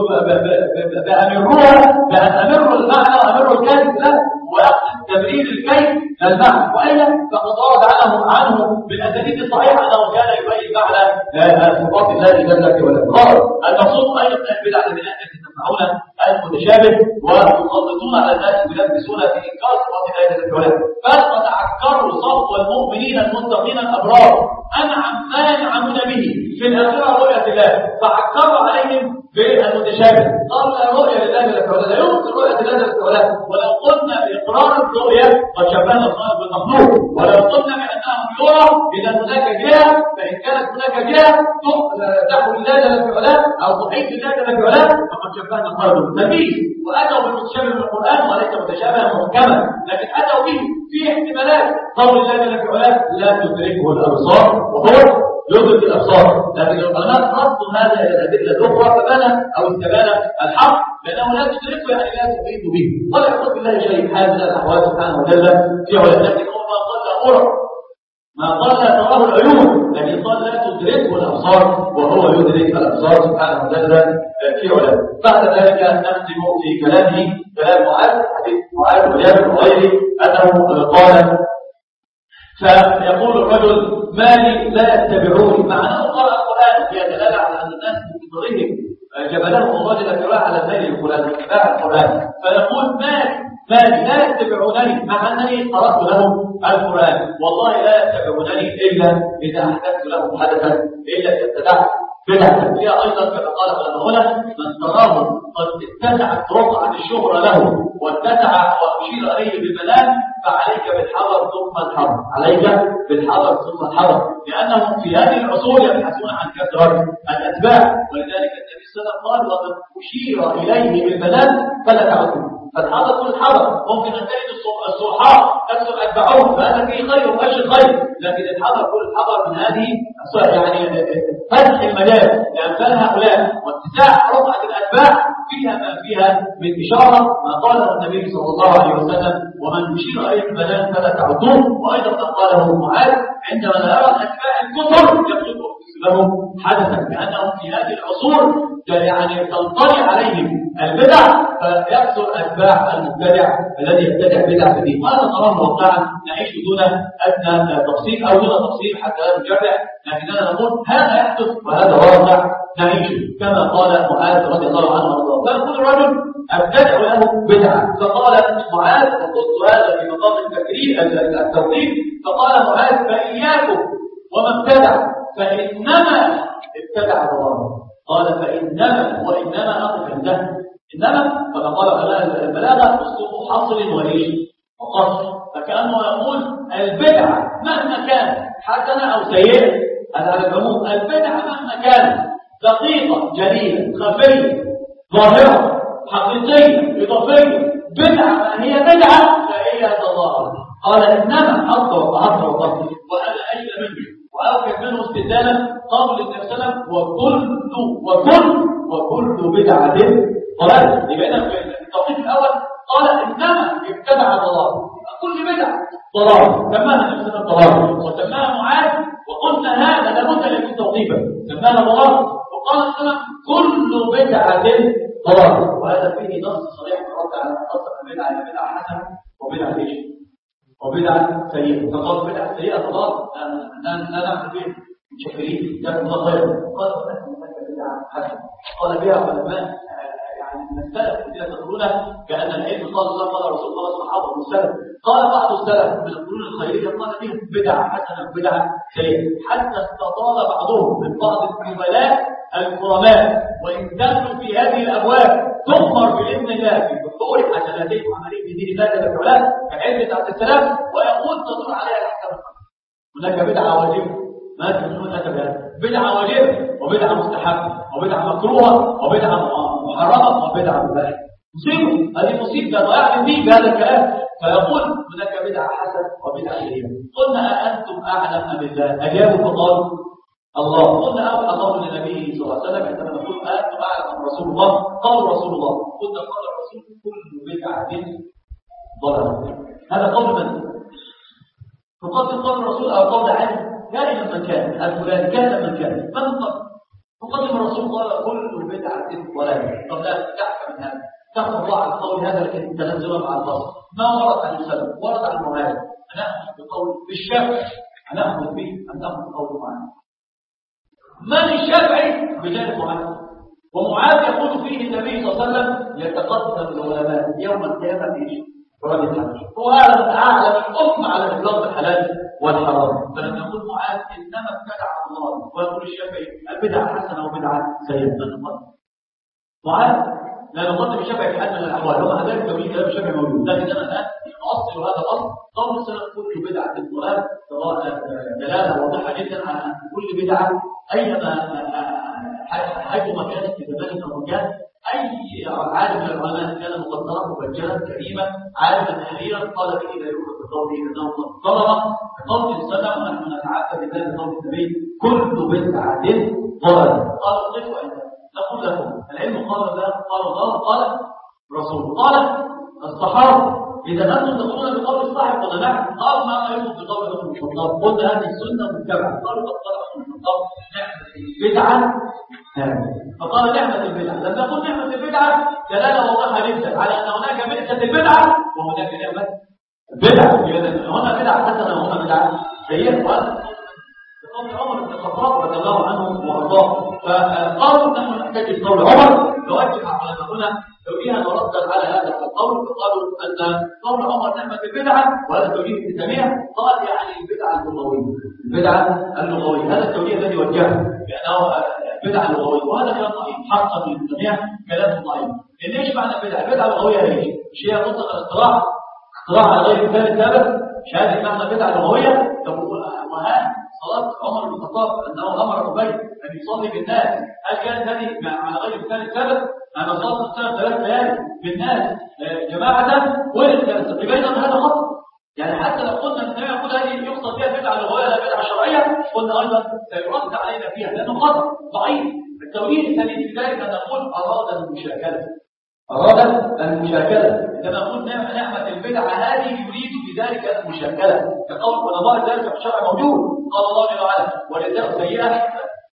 بأمروها بأن أمروا المعنى وأمروا الكلمة، لا، ويقصد تبرير الكيف للمعنى. وإلا فقد ورد عنه عنه بالأسانيد الصحيحة أنه كان يبين معنى صفات الله جل وعلا. المقصود أيضا من البدع الذين يتبعون المتشابه ويخلطون على الناس ويلبسون في إنكار صفات الله جل وعلا، بل قد عكروا صفو المؤمنين المتقين الأبرار أنعم ما ينعمون به في الآخرة رؤية الله، فعكروا عليهم بالمتشابه. قال لا رؤية لله جل وعلا، لا يمكن رؤية الله جل وعلا. ولو قلنا بإقرار الرؤية قد شبهنا الله بالمخلوق، ولو قلنا بأنه يرى إذا هناك جهة، فإن كانت هناك جهة تحول الله جل وعلا أو تحيط الله جل وعلا فقد شبهنا الله بالتمييز. وأتوا بالمتشابه من القرآن وليس متشابها محكما، لكن أتوا به في احتمالات. قول الله جل وعلا: لا تدركه الأبصار وهو يدرك الأبصار. لكن العلماء ردوا هذا إلى الأدلة الأخرى فبان أو استبان الحق، لأنه لا تدركه يعني لا تحيط به، ولا يقول بالله شيء. حال من الأحوال سبحانه وتعالى في علاه، لكن هو ما قال أرى، ما قال تراه العيون، لكن قال لا تدركه الأبصار وهو يدرك الأبصار سبحانه وتعالى في علاه. بعد ذلك نختم في كلامه كلام معاذ، حديث معاذ وجابر وغيره، أنه قال: فيقول الرجل: ما لي لا يتبعوني، مع أنه قرأ القرآن يدل على أن الناس بفطرهم جبلهم الله جل وعلا على سير القرآن واتباع القرآن، فيقول: ما ما لي لا يتبعونني، مع أنني قرأت لهم القرآن، والله لا يتبعونني إلا إذا أحدثت لهم حدثا، إلا إذا ابتدعت بدعة. فيها أيضا كما قال علماؤنا: من تراه قد اتسعت رقعة الشهرة له واتسع وأشير إليه بالبنان فعليك بالحذر ثم الحذر، عليك بالحذر ثم الحذر، لأنهم في هذه العصور يبحثون عن كثرة الأتباع. ولذلك النبي صلى الله عليه وسلم قال: وقد أشير إليه بالبنان فلا تعودوا. فالحذر كل حذر، ممكن أن تجد الصحاح تكثر أتباعهم فهذا فيه خير وأشر خير، لكن الحذر كل الحذر من هذه يعني فتح المجال لأمثال هؤلاء واتساع رقعة الأتباع فيها ما فيها من إشارة ما قاله النبي صلى الله عليه وسلم: ومن يشير إليه البنان فلا تعدوه. وأيضا ما قاله معاذ: عندما لا يرى الأتباع الكثر يقصد لهم حدثا، لأنهم في هذه العصور يعني تنطلي عليهم البدع فيكثر أتباع المبتدع الذي يبتدع بدع في الدين. وهذا نراه واقعا نعيش دون أدنى تفصيل أو دون تفصيل حتى لا نجرح، لكننا نقول هذا يحدث وهذا واقع نعيشه، كما قال معاذ رضي الله عنه وارضاه. فيقول الرجل: ابتدع له بدعه. فقال معاذ، وقلت هذا في مقام التكرير التوقيف، فقال معاذ فاياكم وما ابتدع فانما ابتدع ضلالا. قال فانما وانما اقف عنده. انما كما قال علماء البلاغه اسلوب حصر وايش وقصر، فكانه يقول البدعه مهما كان حسنه او سيئه، هذا على العموم، البدعه مهما كانت دقيقه جليله خفيه ظاهره حقيقيه اضافيه، بدعه ما هي بدعه فهي ضلاله. قال انما حصر وحصر وقصر، وانا اجل منه واوكد منه استدلالا قول النبي صلى الله عليه وسلم وكل وكل وكل بدعه ضلال. يبقى هنا في التوقيف الاول قال انما ابتدع ضلال، كل بدعه ضلال سماها النبي صلى الله عليه وسلم ضلال، وسماها معاذ وقلنا هذا لابد ان يكون توقيفا، سماها ضلال. وقال صلى الله عليه وسلم كل بدعه ضلال، وهذا فيه نص صريح يرد على قصه البدعه الى بدعه حسنه وبدعه ايش وبدعه سيئه. فقال بدعه سيئه ضلال لا نعمل به متشكرين جزاكم الله خيرا. قال بدعه حسنه قال بها علماء يعني السلف الذين يقولون كأن العلم قال الله قال رسول الله الصحابة والسلف. قال بعض السلف من القرون الخيرية قال فيهم بدعة حسنة وبدعة سيئة، حتى استطال بعضهم من بعض العملاء الكرماء وإن دخلوا في هذه الأبواب تؤمر بإذن الله في بحور حسناتهم وعملهم في دين الله جل وعلا كالعلم بتاعت السلف، ويقول تدور عليها الأحكام. هناك بدعة واجبة ما تكونون أتبعها، بدعة واجبة وبدعة مستحبة وبدعة مكروهة وبدعة محرمة وبدعة مباحة. مصيبة، هذه مصيبة ضياع الدين بهذا الكلام. فيقول هناك بدعة حسنة وبدعة سيئة. قلنا أأنتم أعلم أم الله؟ أجابوا فقالوا الله. قلنا أوحى الله لنبيه صلى الله عليه وسلم عندما نقول أأنتم أعلم أم رسول الله؟ قالوا رسول الله. قلنا قال الرسول كل بدعة ضلالة. هذا قول من؟ تقدم قول الرسول أو قول عالم كائنا من كان، الفلان كان من كان، من قبل تقدم الرسول قال كل بدعة ضلالة. طب لا تعرف من هذا تاخذ الله عن قول هذا لكن تنزلا مع الفصل ما ورد عن السلف ورد عن المعاهد. هنأخذ بقول بالشافعي هنأخذ به أم نأخذ بقول معاذ؟ من الشافعي بجانب معاذ؟ ومعاذ يقول فيه النبي صلى الله عليه وسلم يتقدم العلماء يوم القيامة في رد الحج، وهذا من أعلم الأمة على إطلاق الحلال والحرام. فلما يقول معاذ إنما ابتدع الله ويقول الشافعي البدعة حسنة وبدعة سيئة، معاذ لا نقدم الشافعي في حال من الأحوال، ومع ذلك توجيه كلام الشافعي موجود. لكن أنا الآن أصل هذا الأصل قول السلف كل بدعة ضلال، سواء دلالة واضحة جدا على أن كل بدعة أينما حيثما كانت في زمان أو مكان، أي عالم من العلماء كان مقدرا مبجلا كريما عالما نهيرا قال به لا يؤخذ بقوله انه ظلم بقول السلام ونحن نتعبد بذلك قول النبي كل بدعه ضلاله. قال قفوا عندنا نقول لكم العلم قال لا قال الله قال رسول قال الصحابه اذا انتم تقولون بقول الصاحب قلنا نعم. قالوا ما يؤخذ بقول ابن الخطاب قلنا هذه السنه متبعه. قالوا قد قال ابن الخطاب بدعه فقال نعمة البدعة. لما نقول نعمة البدعة دلالة واضحة جدا على أن هناك بدعة البدعة وهناك نعمة البدعة. هنا بدعة حسنة وهنا بدعة سيئة. قول عمر بن الخطاب رضي الله عنه وارضاه فقالوا نحن نحتاج قول عمر نوجه علماءنا توجيها وردا على هذا القول. فقالوا أن قول عمر نعمة البدعة وهذا توجيه ابن تيمية قال يعني البدعة اللغوية البدعة اللغوية. هذا التوجيه الذي وجهه بأنه بدعة لغوية وهذا كلام ضعيف حقا من الجميع كلام ضعيف. لأن ايش معنى البدعة؟ البدعة اللغوية ايش؟ مش هي مطلق الاختراع اختراع على غير مثال ثابت؟ مش هذه معنى بدعة لغوية؟ وها صلاة عمر بن الخطاب أنه أمر أبي أن يصلي بالناس هل كانت هذه على غير مثال ثابت؟ أنا صلاة السنة ثلاث ليالي بالناس جماعة وإن كانت تبين أن هذا خطأ. يعني حتى لو قلنا ان يقول هذه يقصد فيها بدعه لغويه لا بدعه شرعيه قلنا ايضا سيرد علينا فيها لانه خطا ضعيف. التوجيه الثاني في ذلك ان نقول اراد المشاكله اراد المشاكله. عندما نقول نعمه البدعه هذه يريد بذلك المشاكله كقول ونظائر ذلك في الشرع موجود. قال الله جل وعلا والجزاء سيئه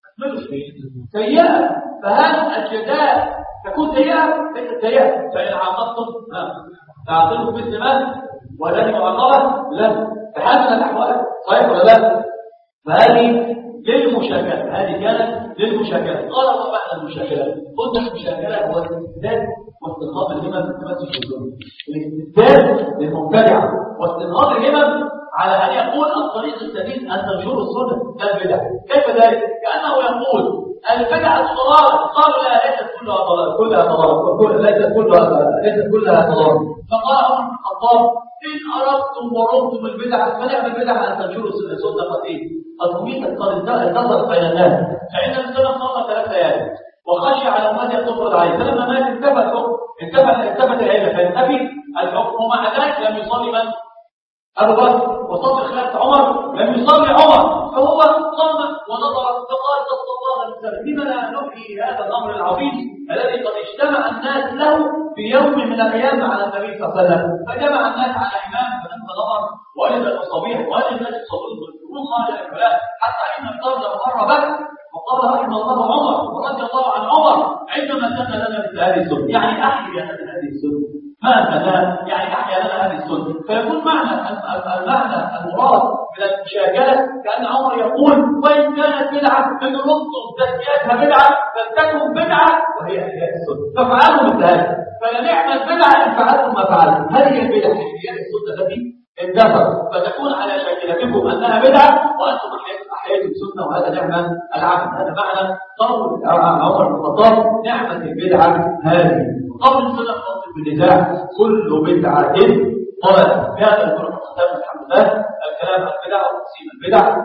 سيئه. فهل الجزاء تكون سيئه؟ ليست سيئه. فان عاقبتم تعاقبوا مثل ما ولا معاقبة لا في حال من الأحوال صحيح ولا لا؟ فهذه للمشاكلة، هذه كانت للمشاكلة. قال ما معنى المشاكلة؟ قلنا المشاكلة هو الاستبداد واستنهاض الهمم بالتمسك بالسنة. الاستبداد للمبتدعة واستنهاض الهمم على أن يقول الطريق السديد أن تنشر السنة لا البدع. كيف ذلك؟ كأنه يقول البدعة ضلال. قالوا لا، ليست كلها ضلال، كلها ضلال، ليست كلها ليست كلها ضلال. فقال عمر بن الخطاب إن أردتم ورمتم البدعة فنعم البدعة أن تنشروا السنة قد إيه؟ قد هميت قد انتصرت بين الناس. فإن السنة صلى ثلاث ليالي وخشي على أمته تفرض عليه، فلما مات انتفت انتفت انتفت العلة فينتفي الحكم. ومع ذلك لم يصلي من؟ أبو بكر. وصلى خلافة عمر لم يصلي عمر، فهو قام ونظر فقال صلى الله عليه وسلم لما لا نحيي هذا الأمر العظيم الذي قد اجتمع الناس له في يوم من الأيام على النبي صلى الله عليه وسلم. فجمع الناس على إمام فلما نظر وجد المصابيح وجد الناس يصلون ويذكرون الله جل وعلا، حتى إن الفرد مر بكر وقال رحم الله عمر ورضي الله عن عمر عندما سن لنا مثل هذه السنة، يعني أحيي لنا هذه السنة. ماذا؟ يعني أحيا لنا هذه السنة. فيكون معنى المعنى المراد من المشاكلة كأن عمر يقول وإن كانت بدعة إن نطلب تسميتها بدعة فلتكن بدعة وهي أحياء السنة، فافعلوا مثل هذا. فلنعم البدعة إن فعلتم ما فعلتم. هذه البدعة أحياء السنة التي اندثرت، فتكون على شاكلتكم أنها بدعة وأنتم أحييتم السنة، وهذا نعمة العبد. هذا معنى قول عمر بن الخطاب نعمة البدعة هذه. قول السنة بالنزاع كل بدعة ضلالة. في هذا الكلام الحمد لله الكلام عن البدع وتقسيم البدع،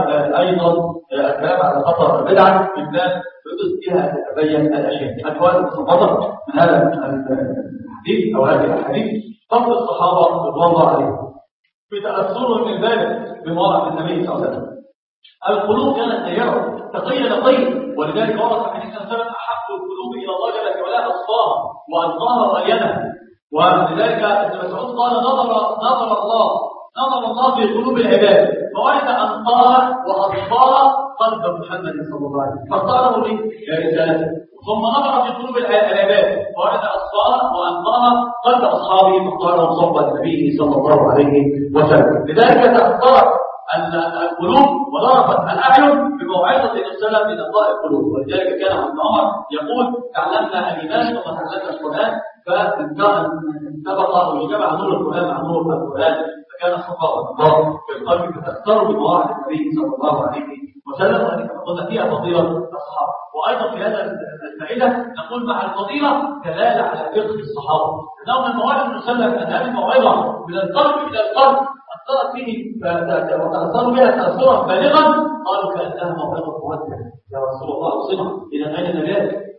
وأيضا الكلام على خطر البدع من باب حدود فيها تتبين الأشياء. الفوائد المستنبطة من هذا الحديث أو هذه الحديث فضل الصحابة رضوان الله عليهم في تأثرهم البالغ بمواقف النبي صلى الله عليه وسلم. القلوب كانت سيئة تقي نقي، ولذلك ورد في حديث سلم أحب القلوب إلى الله جل وعلا أصفاها وأنقاها وألينها. ولذلك ابن مسعود قال نظر نظر الله نظر الله في قلوب العباد فوجد أنقاها وأصفاها قلب محمد صلى الله عليه وسلم فاختاره لي يا رسالته. ثم نظر في قلوب العباد فوجد أصفاها وأنقاها قلب أصحابه فاختارهم صحبة النبي صلى الله عليه وسلم. لذلك تأثرت القلوب وضربت الأعين بموعظة النبي صلى الله عليه وسلم لنقاء القلوب. ولذلك كان ابن عمر يقول تعلمنا الإيمان ثم تعلمنا القرآن فانطبق أو اجتمع نور القرآن مع نور القرآن فكان الصفاء والنظام في القلب فتأثروا بمواعظ النبي صلى الله عليه وسلم. وهذه قلنا فيها فضيلة الصحابة. وأيضا في هذا الفائدة نقول مع الفضيلة دلالة على فقه الصحابة أنهم المواعظ المسلم أن هذه الموعظة من القلب إلى القلب أثرت فيه وتأثروا بها تأثرا بالغا قالوا كأنها موعظة مودع يا رسول الله أوصنا إلى أين نجاة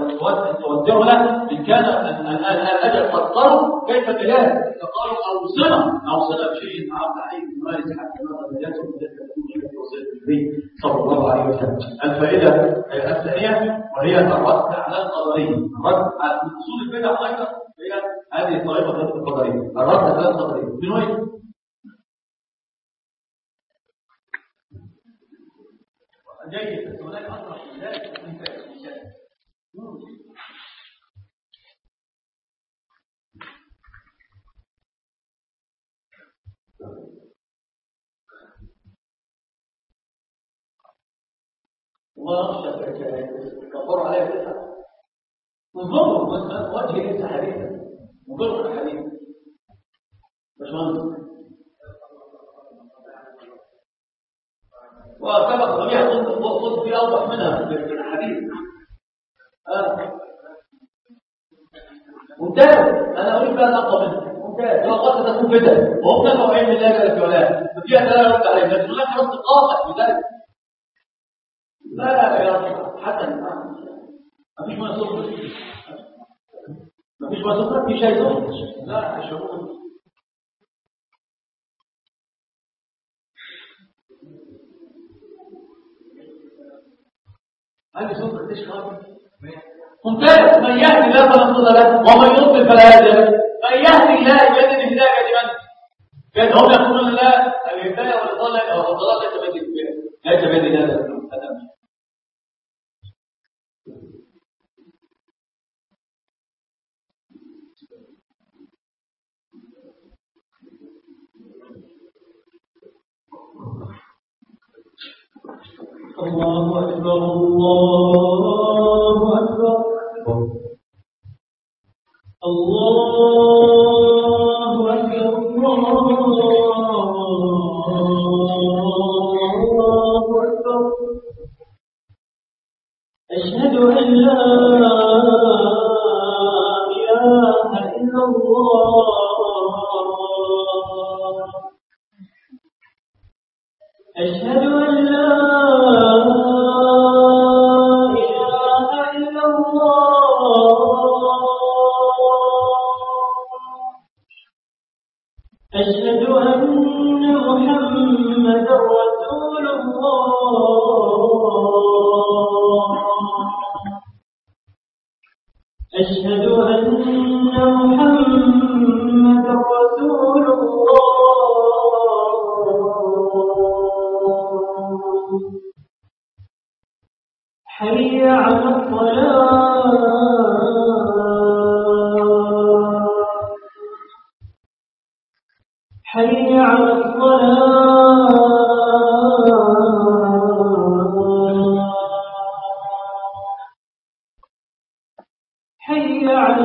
تودعنا إن كان الأجل قد قروا كيف العلاج؟ فقالوا أوصنا أوصنا بشيء عرض عليه الممارس حتى نرى نجاته النبي صلى الله عليه وسلم. الفائدة الثانية وهي الرد على القدرية. الرد على أصول البدع أيضا هي هذه الطريقة القدرية. الرد على القدرية من وين؟ جيد. هناك أطرح من ذلك من ذلك الله كفروا عليه بالحق انظروا وجه ليس حديثا انظروا الحديث باشمهندس وسبق جميع قلت في اوضح منها في الحديث. اه ممتاز. انا اريد ان اقوى منها ممتاز. لو قد تكون بدعه وهم نفوا علم الله جل وعلا ففيها دلاله رد عليه لكن هناك رد قاطع في ذلك. لا يا رب حتى ما فيش ما يصدق ما فيش ما يصدق في شيء لا شعور هل يصدق ليش خاطر ممتاز. من يهدي الله فلا مضل له ومن يضلل فلا هادي له. من يهدي الله يجد الهدايه لمن كان هم يقولون لا الهدايه والضلال او الضلال ليس بيد ليس بيد الله. الله أكبر الله أكبر الله أكبر الله أكبر أشهد أن لا إله إلا الله أشهد أن لا إله إلا الله أشهد أن محمدا رسول الله أشهد أن محمدا رسول الله حي على الصلاة حي على الصلاة حي على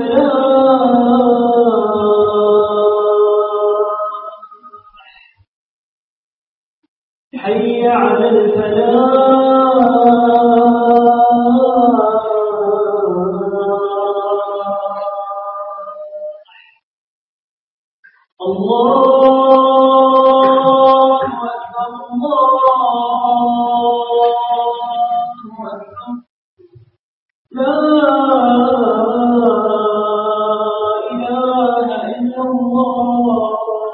الفلاح حي على الفلاح الله أكبر الله أكبر لا إله إلا الله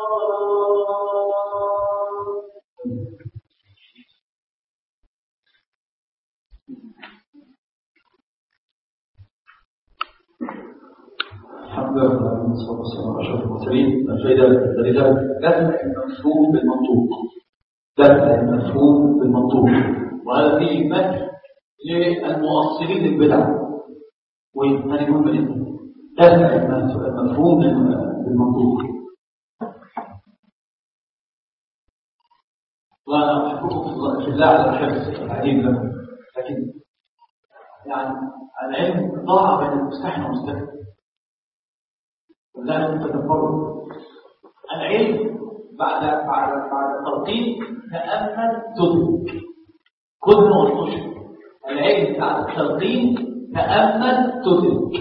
الحمد لله والصلاة والسلام على أشرف المرسلين. الفائدة الثالثة دفع المفهوم بالمنطوق. دفع المفهوم بالمنطوق، وهذا فيه مدح للمؤصلين للبدع، وهنقول بالاسم دفع المفهوم بالمنطوق. وأنا أحبكم في الله على الحفظ العليم لكم، لكن يعني العلم ضاع بين المستحن والمستكبر. لا تتفرد العلم بعد بعد بعد التلقين تأمل تدرك كل نقطة. العلم بعد التلقين تأمل تدرك.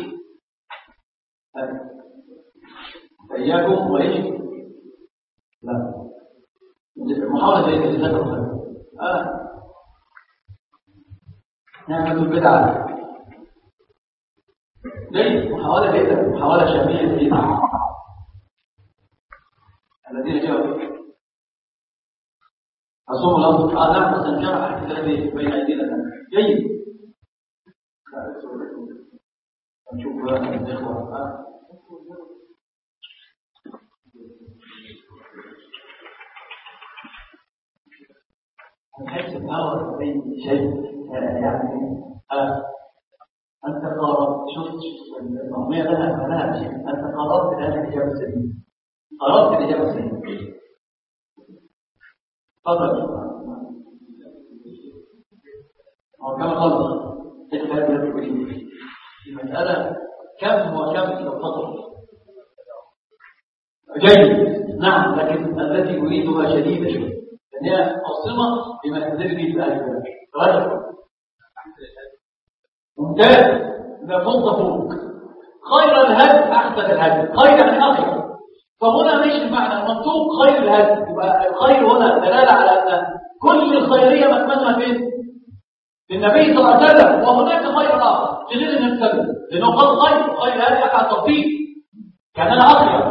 إياكم وإيش؟ لا محاولة زي اللي ذكر آه نعمة البدعة ليه؟ محاولة جيدة، محاولة شاملة جيدة. الذين جاءوا أصوم الأرض آه نعم بس نجمع احتفال بين أيدينا جيد. نشوف الإخوة نحس بهذا بين شيء يعني آه. أنت قررت شفت الأمية لها لها شيء. أنت قررت بهذه الإجابة السليمة، قررت الإجابة السليمة. تفضل. هو كم خلص الكتاب يقول المسألة كم وكم تفضل. جيد نعم، لكن التي أريدها شديدة شوي لأنها عاصمة بما تدري به الآية. غير ممتاز. إذا فوق فوق خير الهدي أحسن الهدي، خير الأخر. فهنا مش المعنى المنطوق خير الهدي، يبقى الخير هنا دلالة على أن كل الخيرية مكمنة فين؟ للنبي صلى الله عليه وسلم، وهناك خير آخر جليل النبي لأنه قال خير خير الهدي أحد تطبيق كان أنا أخير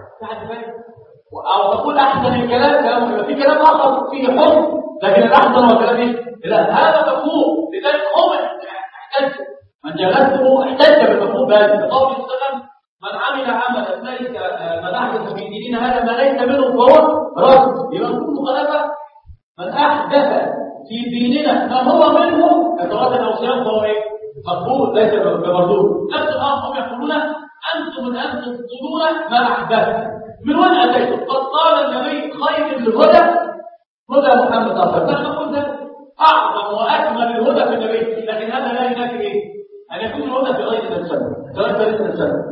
أو تقول أحسن الكلام كلام في كلام آخر فيه حكم، لكن الأحسن هو كلام إيه؟ لا هذا مفهوم. لذلك هم احتجوا من جلسته احتج بالمفهوم بهذا قول السلام من عمل عملا ليس من أحدث في ديننا هذا ما ليس منه فهو رد. يبقى نكون مخالفة من أحدث في ديننا ما هو منه يتردد أو صيام فهو إيه؟ مقبول ليس بمردود. نفس الأمر هم يقولون أنتم من أنتم تبطلون ما أحدث. من وين أتيتم؟ قد قال النبي خير الهدى هدى محمد صلى الله عليه وسلم. نقول ذلك أعظم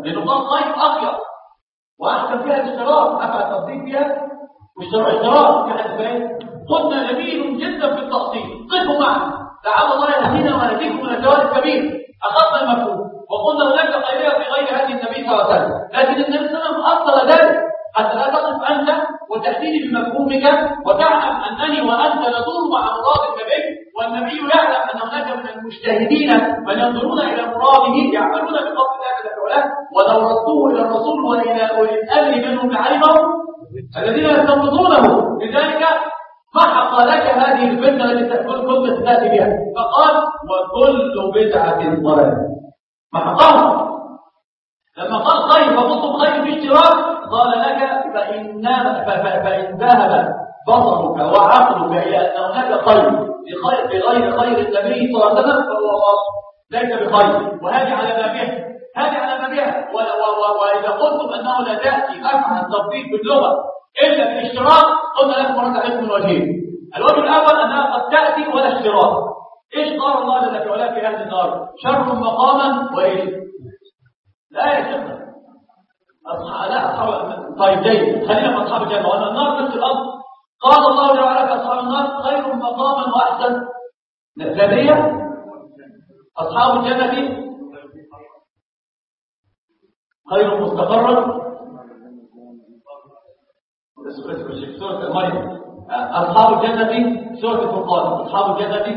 لأنه قال خير أخير وأحسن فيها الاشتراك، أفعل تصديق فيها واشتراك في حد فاهم. قلنا جميل جدا في التخطيط، قفوا معنا لعل الله يهدينا ويهديكم من الجواب الكبير. أخذنا المفهوم وقلنا هناك خيرية في غير هدي النبي صلى الله عليه وسلم، لكن النبي صلى الله عليه وسلم أصل ذلك حتى لا تقف أنت وتأتيني بمفهومك وتعلم أنني وأنت ندور مع مراد النبي، والنبي يعلم أن هناك من المجتهدين من ينظرون إلى مراده يعملون بفضل الله جل وعلا، ولو ردوه إلى الرسول وإلى أولي الأمر منهم لعلمهم الذين يستنبطونه. لذلك محق لك هذه الفتنة التي كنت تأتي بها، فقال وكل بدعة ضلالة. محقها لما قال خير فقلتم خير في اشتراك، قال لك فإن, فإن ذهب بصرك وعقلك إلى أن هناك خير بغير خير النبي صلى الله عليه وسلم فهو غلط ليس بخير، وهذه على ما بها هذه على ما بها. وإذا قلتم أنه لا تأتي أفعل التطبيق باللغة إلا بالاشتراك، قلنا لكم مرد عليكم من وجهين. الوجه الأول أنها قد تأتي ولا اشتراك. إيش قال الله جل وعلا في أهل النار؟ شر مقاما وإيش؟ لا يا شيخنا أصحاب لا أصحاب طيب جيد، خلينا مع أصحاب الجنة وأن النار مثل الأرض. قال الله جل وعلا في أصحاب النار خير مقاما وأحسن نبيا. أصحاب الجنة خير مستقرا. سورة مريم. أصحاب الجنة سورة الفرقان. أصحاب الجنة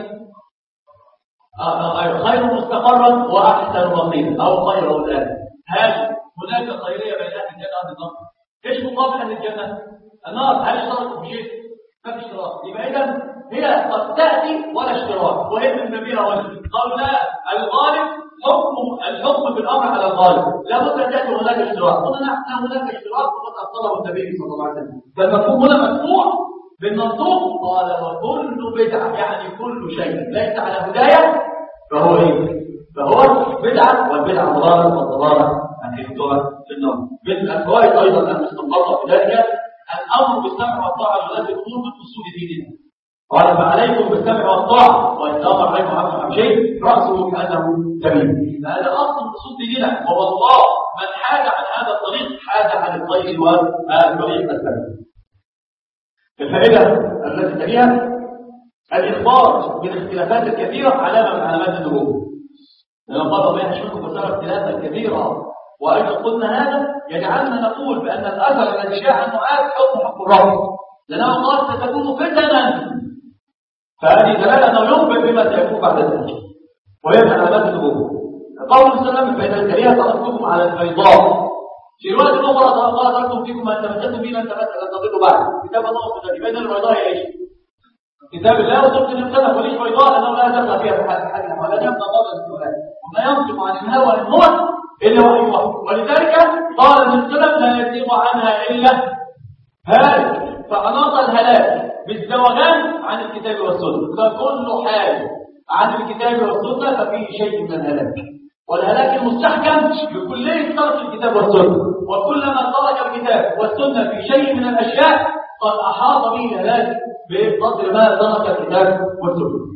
خير مستقرا وأحسن مقيما أو خير أولاد. هل هناك خيرية بين أهل الجنة وأهل النار؟ إيش مقابل أهل الجنة؟ النار هل اشتركوا في شيء؟ ما في اشتراك. يبقى إذا هي قد تأتي ولا اشتراك، وهي من بابها ولا. قالوا لا، الغالب حكم الحكم بالأمر على الغالب، لا بد أن تأتي هناك اشتراك. قلنا نحن هناك اشتراك وقد أبطله النبي صلى الله عليه وسلم، فالمفهوم هنا مدفوع بالمنطوق. قال وكل بدعة يعني كل شيء ليس على هداية فهو ايه؟ فهو بدعة، والبدعة ضلالة، والضلالة أن يخطئ في النار. من الفوائد أيضا المستنبطة في ذلك الأمر بالسمع والطاعة الذي يكون من أصول ديننا. قال فعليكم بالسمع والطاعة، وإن أمر عليكم عن شيء رأسه كأنه تميم. هذا أصل من أصول ديننا، والله من حاد عن هذا الطريق حاد عن الطريق والطريق السليم. الفائدة التي تليها الإخبار بالاختلافات الكثيرة علامة من علامات النبوة. لأن قال الله يحشركم فسار اختلافا كثيرا، وأيضا قلنا هذا يجعلنا نقول بأن الأثر الذي شاع عن معاذ حكم حق الرب، لأنه قال ستكون فتنا، فهذه دلالة أنه يخبر بما سيكون بعد ذلك، وهي من علامات النبوة. قول صلى الله عليه وسلم الفائدة الكريهة تركتكم على البيضاء. في رواية أخرى قال تركتم فيكم أن تمسكتم به لن تضلوا بعد. كتاب الله وسنته. بين البيضاء هي ايش؟ كتاب الله وسنة النبي. وليش بيضاء؟ لأنه لا دخل فيها في حد حد ولا يبقى ضابط الولاء، وما ينطق عن الهوى إن هو إلا وحي الله. ولذلك قال من سلم لا يزيغ عنها إلا هالك، فأناط الهلاك بالزوغان عن الكتاب والسنة. فكل حال عن الكتاب والسنة ففيه شيء من الهلاك، والهلاك المستحكم بكلية ترك الكتاب والسنة، وكلما ترك الكتاب والسنة في شيء من الأشياء قد أحاط به الهلاك بقدر ما ترك الكتاب والسنة.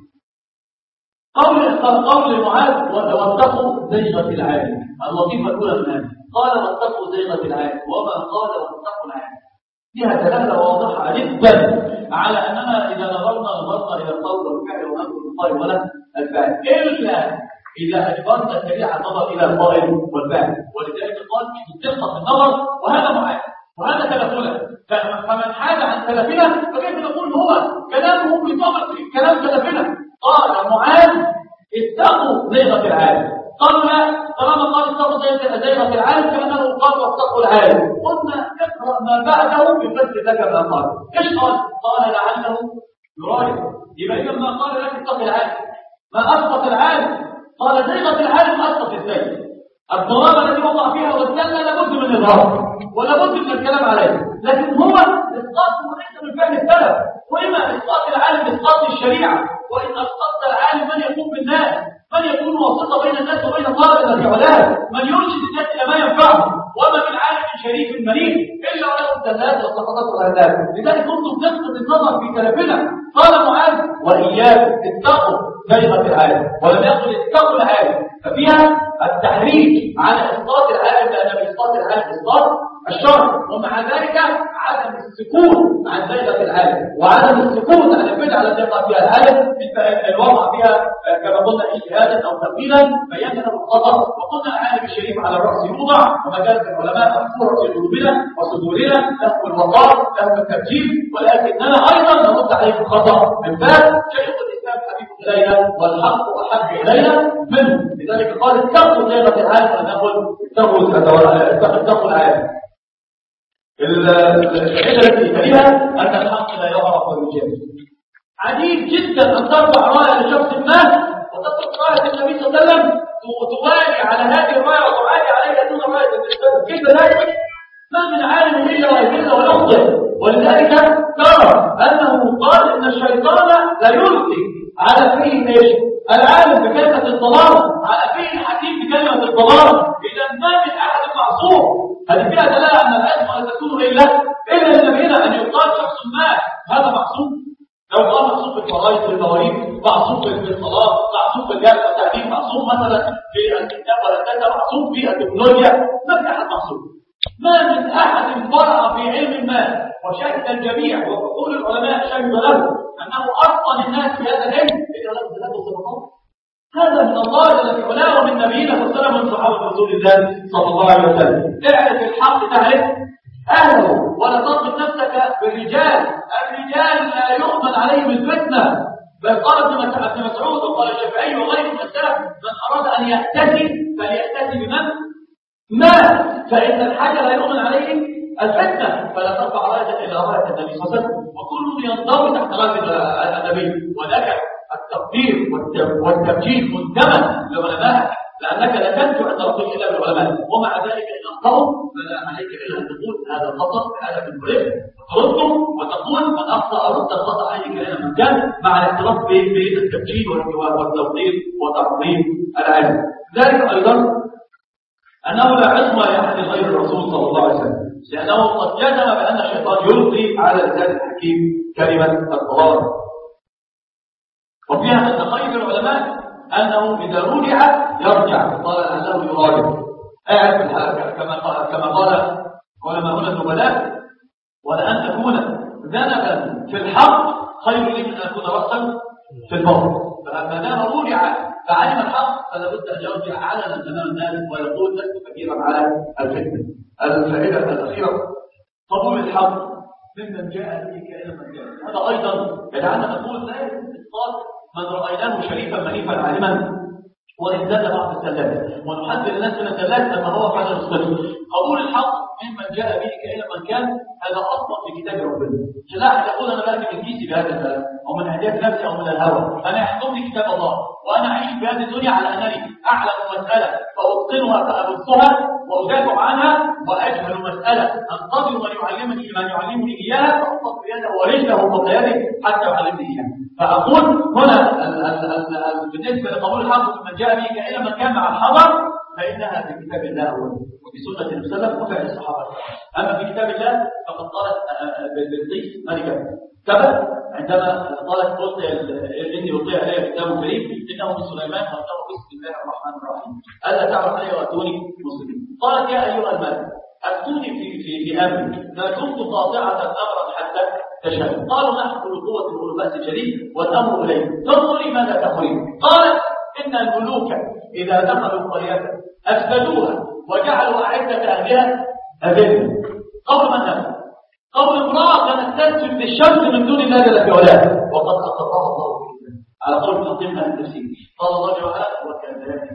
قول قول معاذ واتقوا زيغة العالم، اللطيفة الأولى من هذه قال واتقوا زيغة العالم، وما قال واتقوا العالم. فيها دلالة واضحة جدا على أننا إذا نظرنا نظرنا إلى القول والفعل وننظر القول ولا الفعل، إلا إذا أجبرنا الشريعة النظر إلى القائل والفعل. ولذلك قال بالدقة في النظر، وهذا معاذ وهذا سلفنا. فمن حاد عن سلفنا فكيف نقول هو كلامه بطبع كلام سلفنا؟ قال معاذ اتقوا زيغة العالم. قالوا لا، طالما قال اتقوا زيغة العالم كأنه قال واتقوا العالم. قلنا اقرأ ما بعده بفتح ذاك ما قال. ايش قال؟ قال لعله يراجع. يبقى إذا ما قال لك اتق العالم ما أسقط العالم، قال زيغة العالم أسقط ازاي؟ الضرابة التي وقع فيها والسنة لابد من الإظهار ولابد من الكلام عليه، لكن هو إسقاطه ليس من فعل السلف. وإما إسقاط العالم إسقاط الشريعة، وإن أسقطت العالم من يقوم بالناس، من يكون واسطة بين الناس وبين طالب العلماء، من يرشد الناس إلى ما ينفعهم. وما من عالم شريف مريض إلا وله الدلالات والسقطات والأهداف. لذلك كنتم نقصد النظر في سلفنا. قال معاذ وإياكم اتقوا زيغة العالم ولم يقل اتقوا العالم، ففيها التحريج على إسقاط العالم لأن بإسقاط العالم إسقاط الشرع، ومع ذلك عدم السكون عن زيغة العالم وعدم السكون عن البدعة التي يقع فيها العالم الوضع فيها كما قلنا اجتهادا أو تقليدا بيان له الخطأ، وقلنا العالم الشريف على الرأس يوضع ومجالس العلماء محفورة في قلوبنا وصدورنا له الوقار له التبجيل، ولكننا أيضا نرد عليه الخطأ من باب شيخ الإسلام حبيب إلينا والحق أحب إلينا منه، لذلك قال اتقوا زيغة العالم ونقول اتقوا العالم. الفائدة التي تليها أن الحق لا يعرف ويجاب. عجيب جدا أن ترفع راية لشخص ما وتترك راية النبي صلى الله عليه وسلم وتوالي على هذه الراية وتعالي عليها دون راية الإسلام، كيف ذلك؟ ما من عالم إلا ويذل ويخطئ، ولذلك ترى أنه قال إن الشيطان لا يلقي على فيه ايش؟ العالم بكلمة الضلال، على فيه الحكيم بكلمة الضلال، إذا ما من أحد معصوم. هذه فيها دلالة أن الأسماء لا تكون إلا إلا الذين أن يقال شخص ما هذا معصوم. لو قال معصوم في الفرائض في المواريث، معصوم في الصلاة، معصوم في الجهل والتعليم، معصوم مثلا في الكتاب والهندسة، معصوم في التكنولوجيا، ما في أحد معصوم. ما من أحد برع في علم ما وشهد الجميع وعقول العلماء شهد له أنه أتقن الناس في هذا العلم إلا له ثلاثة صفات. هذا من الله جل في علاه ومن نبينا صلى الله عليه وسلم من صحابة رسول الله صلى الله عليه وسلم. اعرف الحق تعرف أهله ولا تضبط نفسك بالرجال، الرجال لا يؤمن عليهم الفتنة، بل قال ابن مسعود وقال الشافعي وغيره من السلف من أراد أن يهتدي فليهتدي بمن؟ ما فإن الحاجة لا يؤمن عليهم الفتنة، فلا ترفع راية إلى راية النبي صلى الله عليه وسلم، وكل ينضوي تحت راية النبي، وذاك التقدير والتبجيل مندمج لعلمائك، لأنك لا تنجو عند ربك إلا بالعلماء، ومع ذلك إن أخطأوا فلا عليك إلا أن تقول هذا خطأ هذا من قريب وترده وتقول من أخطأ أرد الخطأ عليك إلى من كان، مع الاعتراف بين التبجيل والتوقير وتعظيم العلم. ذلك أيضا أنه لا عصمة لأحد غير الرسول صلى الله عليه وسلم، لأنه قد جزم بأن الشيطان يلقي على لسان الحكيم كلمة الضلال. وفيها أن خير العلماء أنه إذا رجع يرجع، قال أنه يراجع أعرف كما قال كما قال علماء النبلاء ولأن تكون ذنبا في الحق خير لي من أن أكون رأسا في الباطل. فما دام رجع فعلم الحق فلا بد أن يرجع علنا أمام الناس ويقول لست كثيرا على الفتنة. الفائدة الأخيرة قبول الحق ممن جاء به كائنا من جاء. هذا أيضا يدعنا نقول لا يجوز إسقاط من رأيناه شريفا منيفا عالما وإن زاد بعض السلات، ونحذر الناس من السلات أن هو فعلا مستقيم. قبول الحق ممن جاء به كائنا من كان هذا أصلا في كتاب ربنا. لا أحد يقول أنا بأتي من كيسي بهذا الكلام أو من هداية نفسي أو من الهوى، أنا يحكمني كتاب الله وأنا أعيش في هذه الدنيا على أنني أعلم مسألة فأتقنها فأبثها وأدافع عنها، وأجهل مسألة أنتظر من يعلمني من يعلمني إياها فأحط بيده ورجله وفوق يده حتى يعلمني إياها. فأقول هنا بالنسبة لقبول الحق من جاء به كائنا من كان مع الحضر فإنها في كتاب الله أولا وفي سنة المسلم وفعل الصحابة. أما في كتاب الله فقد قالت بلقيس ملكة سبأ عندما قالت قلت إني ألقي علي كتاب كريم إنه من سليمان وإنه بسم الله الرحمن الرحيم ألا تعرف علي وأتوني مسلمين. قالت يا أيها الملك أفتوني في في في أمري لا كنت قاطعة أمرا حتى تشهد. قالوا نحن كل قوة وأولو بأس شديد والأمر إليه تنظري ماذا تقولين. قالت إن الملوك إذا دخلوا قرية أفسدوها وجعلوا أعزة أهلها أذلة. قول من هذا؟ قول امرأة كانت تسجد للشمس من دون الله جل في علاه وقد أقرها الله به على قول تقديم أهل التفسير. قال الله جل وعلا وكذلك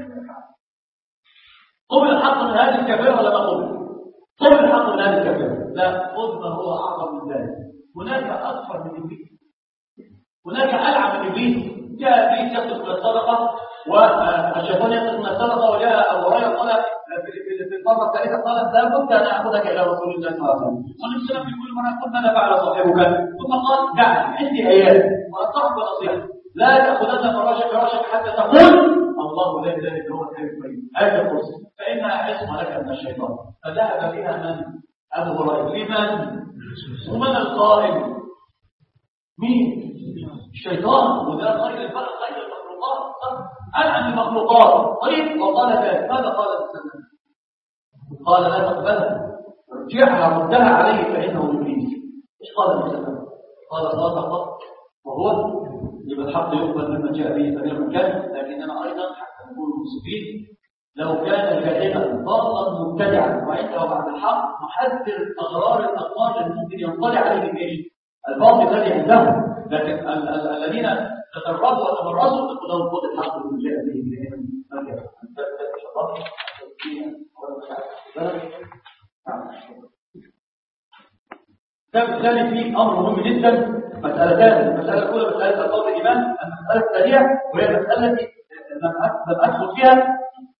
قبل الحق من هذه الكبيرة ولا ما قبل؟ قبل الحق من هذه الكبيرة لا، قبل ما هو أعظم من ذلك. هناك أكثر من إبليس، هناك ألعب من إبليس. جاء إبليس يقصد من الصدقة والشيطان يقصد من الصدقة، وجاء أبو هريرة قال في المرة الثالثة قال لابد أن أخذك إلى رسول الله صلى الله عليه وسلم. صلى الله عليه وسلم في كل مرة قل ماذا فعل صاحبك؟ ثم قال دعني عندي آيات ونصحك ونصيحة لا تأخذن فراشك فراشك حتى تقول الله لا إله إلا هو الحي القيوم آية الكرسي فإنها عصمة لك من الشيطان. فذهب بها من؟ أبو هريرة. لمن؟ ومن القائل؟ مين؟ الشيطان. وده خير الفرق خير المخلوقات المخلوقات عن المخلوقات طيب وقال ذلك ماذا قال السلام؟ قال لا تقبلها ارجعها ردها عليه فإنه يريد. ايش قال السلام؟ قال صدق وهو يبقى الحق يقبل مما جاء به سبيل المكان. لكننا أيضا حتى نكون مسلمين لو كان جاهلا ضالا مبتدعا وعنده بعد الحق نحذر أغرار الأقوال اللي ممكن ينطلع عليه بايش؟ الباطل الذي عندهم. لكن ال ال الذين تدربوا وتمرسوا لهم خذ الحق من جاء به اليهم مرجع الكتاب الثاني فيه امر مهم جدا. مسالتان، المساله الاولى مساله القول الايمان، المساله الثانيه وهي مساله لم ادخل فيها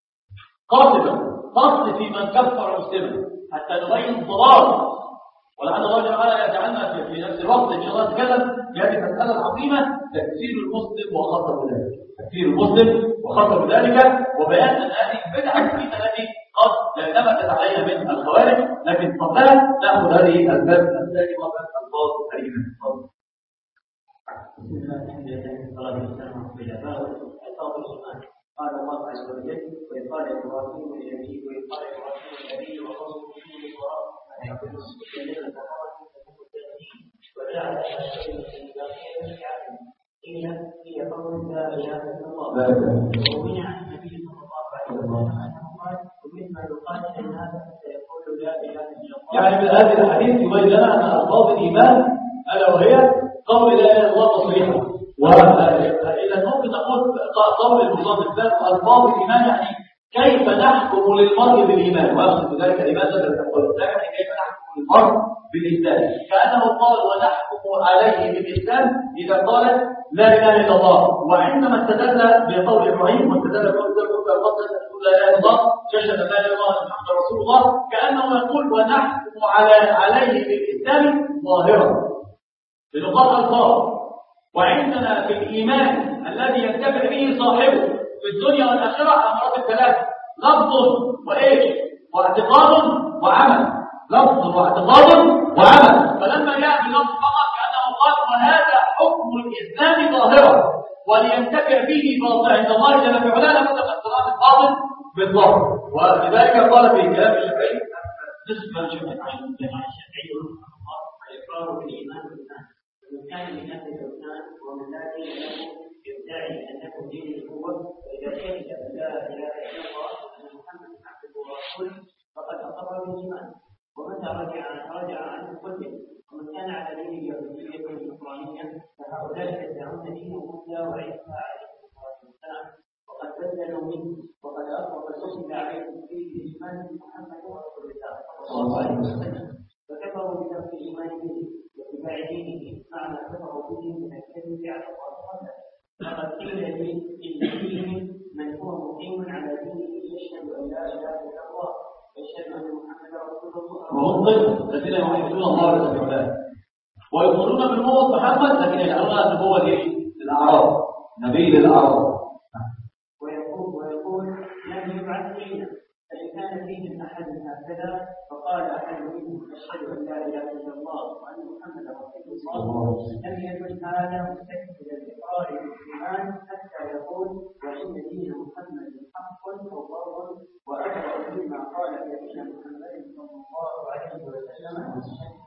قاصدا قصد في من كفر مسلما حتى نبين الضلال، ولعل الله تعالى يجعلنا في نفس الوقت ان شاء الله نتكلم في هذه المساله العظيمه تكفير المسلم وخطر ذلك، تكفير المسلم وخطر ذلك، وبيان ان هذه بدعه جديده التي قد لم تتعين من الخوارج. لكن قبلها ناخذ هذه الباب الثاني وباب الفاظ الايمان. بسم الله الحمد لله والصلاه والسلام على رسول الله. قال الله عز وجل: وإذ قال إبراهيم لأبيه وإذ قال إبراهيم لأبيه وقومه كونوا ترابا فيعبدوا الذين كفروا وجعل الشيء باقيا كعدم قيل هي قول لا إله إلا الله. ومنع عن النبي صلى الله عليه وسلم أنه قال ومما يقال إن هذا سيقول لا إله إلا الله. يعني من هذه الحديث يبين لنا أن ألفاظ الإيمان ألا وهي قول لا إله إلا الله تصريحا. وإذا ممكن نقول قول المصنف ألفاظ الإيمان يعني كيف نحكم للمرء بالإيمان، وأقصد بذلك الإيمان الذي تقول الإسلام يعني كيف نحكم للمرء بالإسلام، كأنه قال ونحكم عليه بالإسلام إذا قال لا إله إلا الله. وعندما استدل بقول إبراهيم واستدل بقول لا إله إلا الله شهد لا إله إلا الله محمد رسول الله، كأنه يقول ونحكم على عليه بالإسلام ظاهرا بنقاط الفاظ. وعندنا في الإيمان الذي ينتفع به صاحبه في الدنيا والآخرة أمراض الثلاثة: لفظ وإيش واعتقاد وعمل، لفظ واعتقاد وعمل. فلما جاء بلفظ فقط كأنه قال وهذا حكم الإسلام ظاهرا ولينتفع به باطل عند الله جل في علاه لابد من اختلاط الباطل بالظاهر. ولذلك قال في كلام الشافعي نسبة الشافعي الإقرار بالإيمان والإيمان ومن كان من أهل الأوثان ومن لا دين له يدعي أنه دين القوة، فإذا شهد أن لا إله إلا الله وأن محمدا عبده ورسوله فقد أقر بالإيمان. ومتى رجع رجع عنه كله. ومن كان على دين اليهودية والنصرانية فهؤلاء يدعون دين موسى وعيسى عليه الصلاة والسلام وقد بدلوا منه وقد أخبر سئل عليهم فيه بإيمان محمد ورسول الله صلى الله عليه وسلم، فكفروا بنفس الإيمان به واتباع دينه مع ما كفروا به من الكذب على الله وحده. فقد قيل لي إن فيهم من هو مقيم على دينه يشهد أن لا إله إلا الله ويشهد أن محمدا رسول الله وهم ضد الذين يوحدون الله ويتبعونه ويقولون بنبوة محمد لكن يجعلونها نبوة للأعراب، نبي للأعراب. ويقول ويقول لم يبعث فينا، فإن كان فيهم أحد هكذا فقال أحد منهم أشهد أن لا إله إلا الله وأن محمدا رسول الله لم يكن هذا مستكمل الإقرار بالإيمان حتى يقول وإن دين محمد حق وبر وأكبر مما قال دين محمد صلى الله عليه وسلم.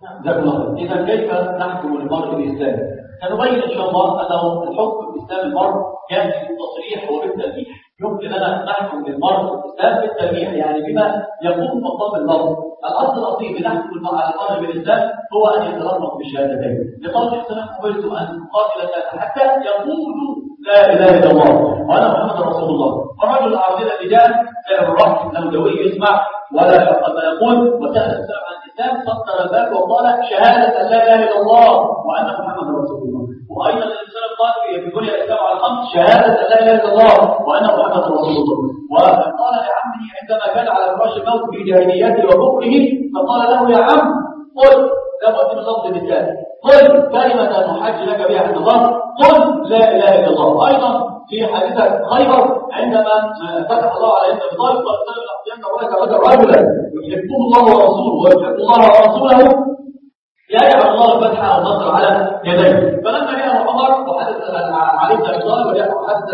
إذا كيف نحكم للمرء بالإسلام؟ سنبين إن شاء الله أنه الحكم بالإسلام المرء كان في التصريح وبالتلميح. يمكن لنا نحكم للمرء بالإسلام بالتلميح يعني بما يقوم مقام اللفظ. الأصل الأصيل لنحكم على المرء بالإسلام هو أن يتلفظ بالشهادتين، لقول السلام أمرت أن أقاتل الناس حتى يقولوا لا إله إلا الله وأنا محمد رسول الله. والرجل العربي الذي جاء الرحم النمدوي يسمع ولا قد يقول وسأل السلام عن الإسلام سطر الباب وقال شهادة أن لا إله إلا الله وأن محمد رسول الله. وأيضا الإسلام قال في بني الإسلام على الخمس شهادة أن لا إله إلا الله وأن محمد رسول الله. وقال لعمه عندما كان على فراش الموت في جاهليته وكفره فقال له يا عم قل لابد من لفظ اللسان، قل كلمة نحج لك بها عند الله، قل لا إله إلا الله. وأيضا في حادثة خيبر عندما فتح الله على ابن أبي طالب قال لأن الله رجل رجلا يحبه الله ورسوله ويحب الله ورسوله يجعل الله الفتح والنصر على يديه. فلما جاء عمر وحدث علي بن ابي طالب وحدث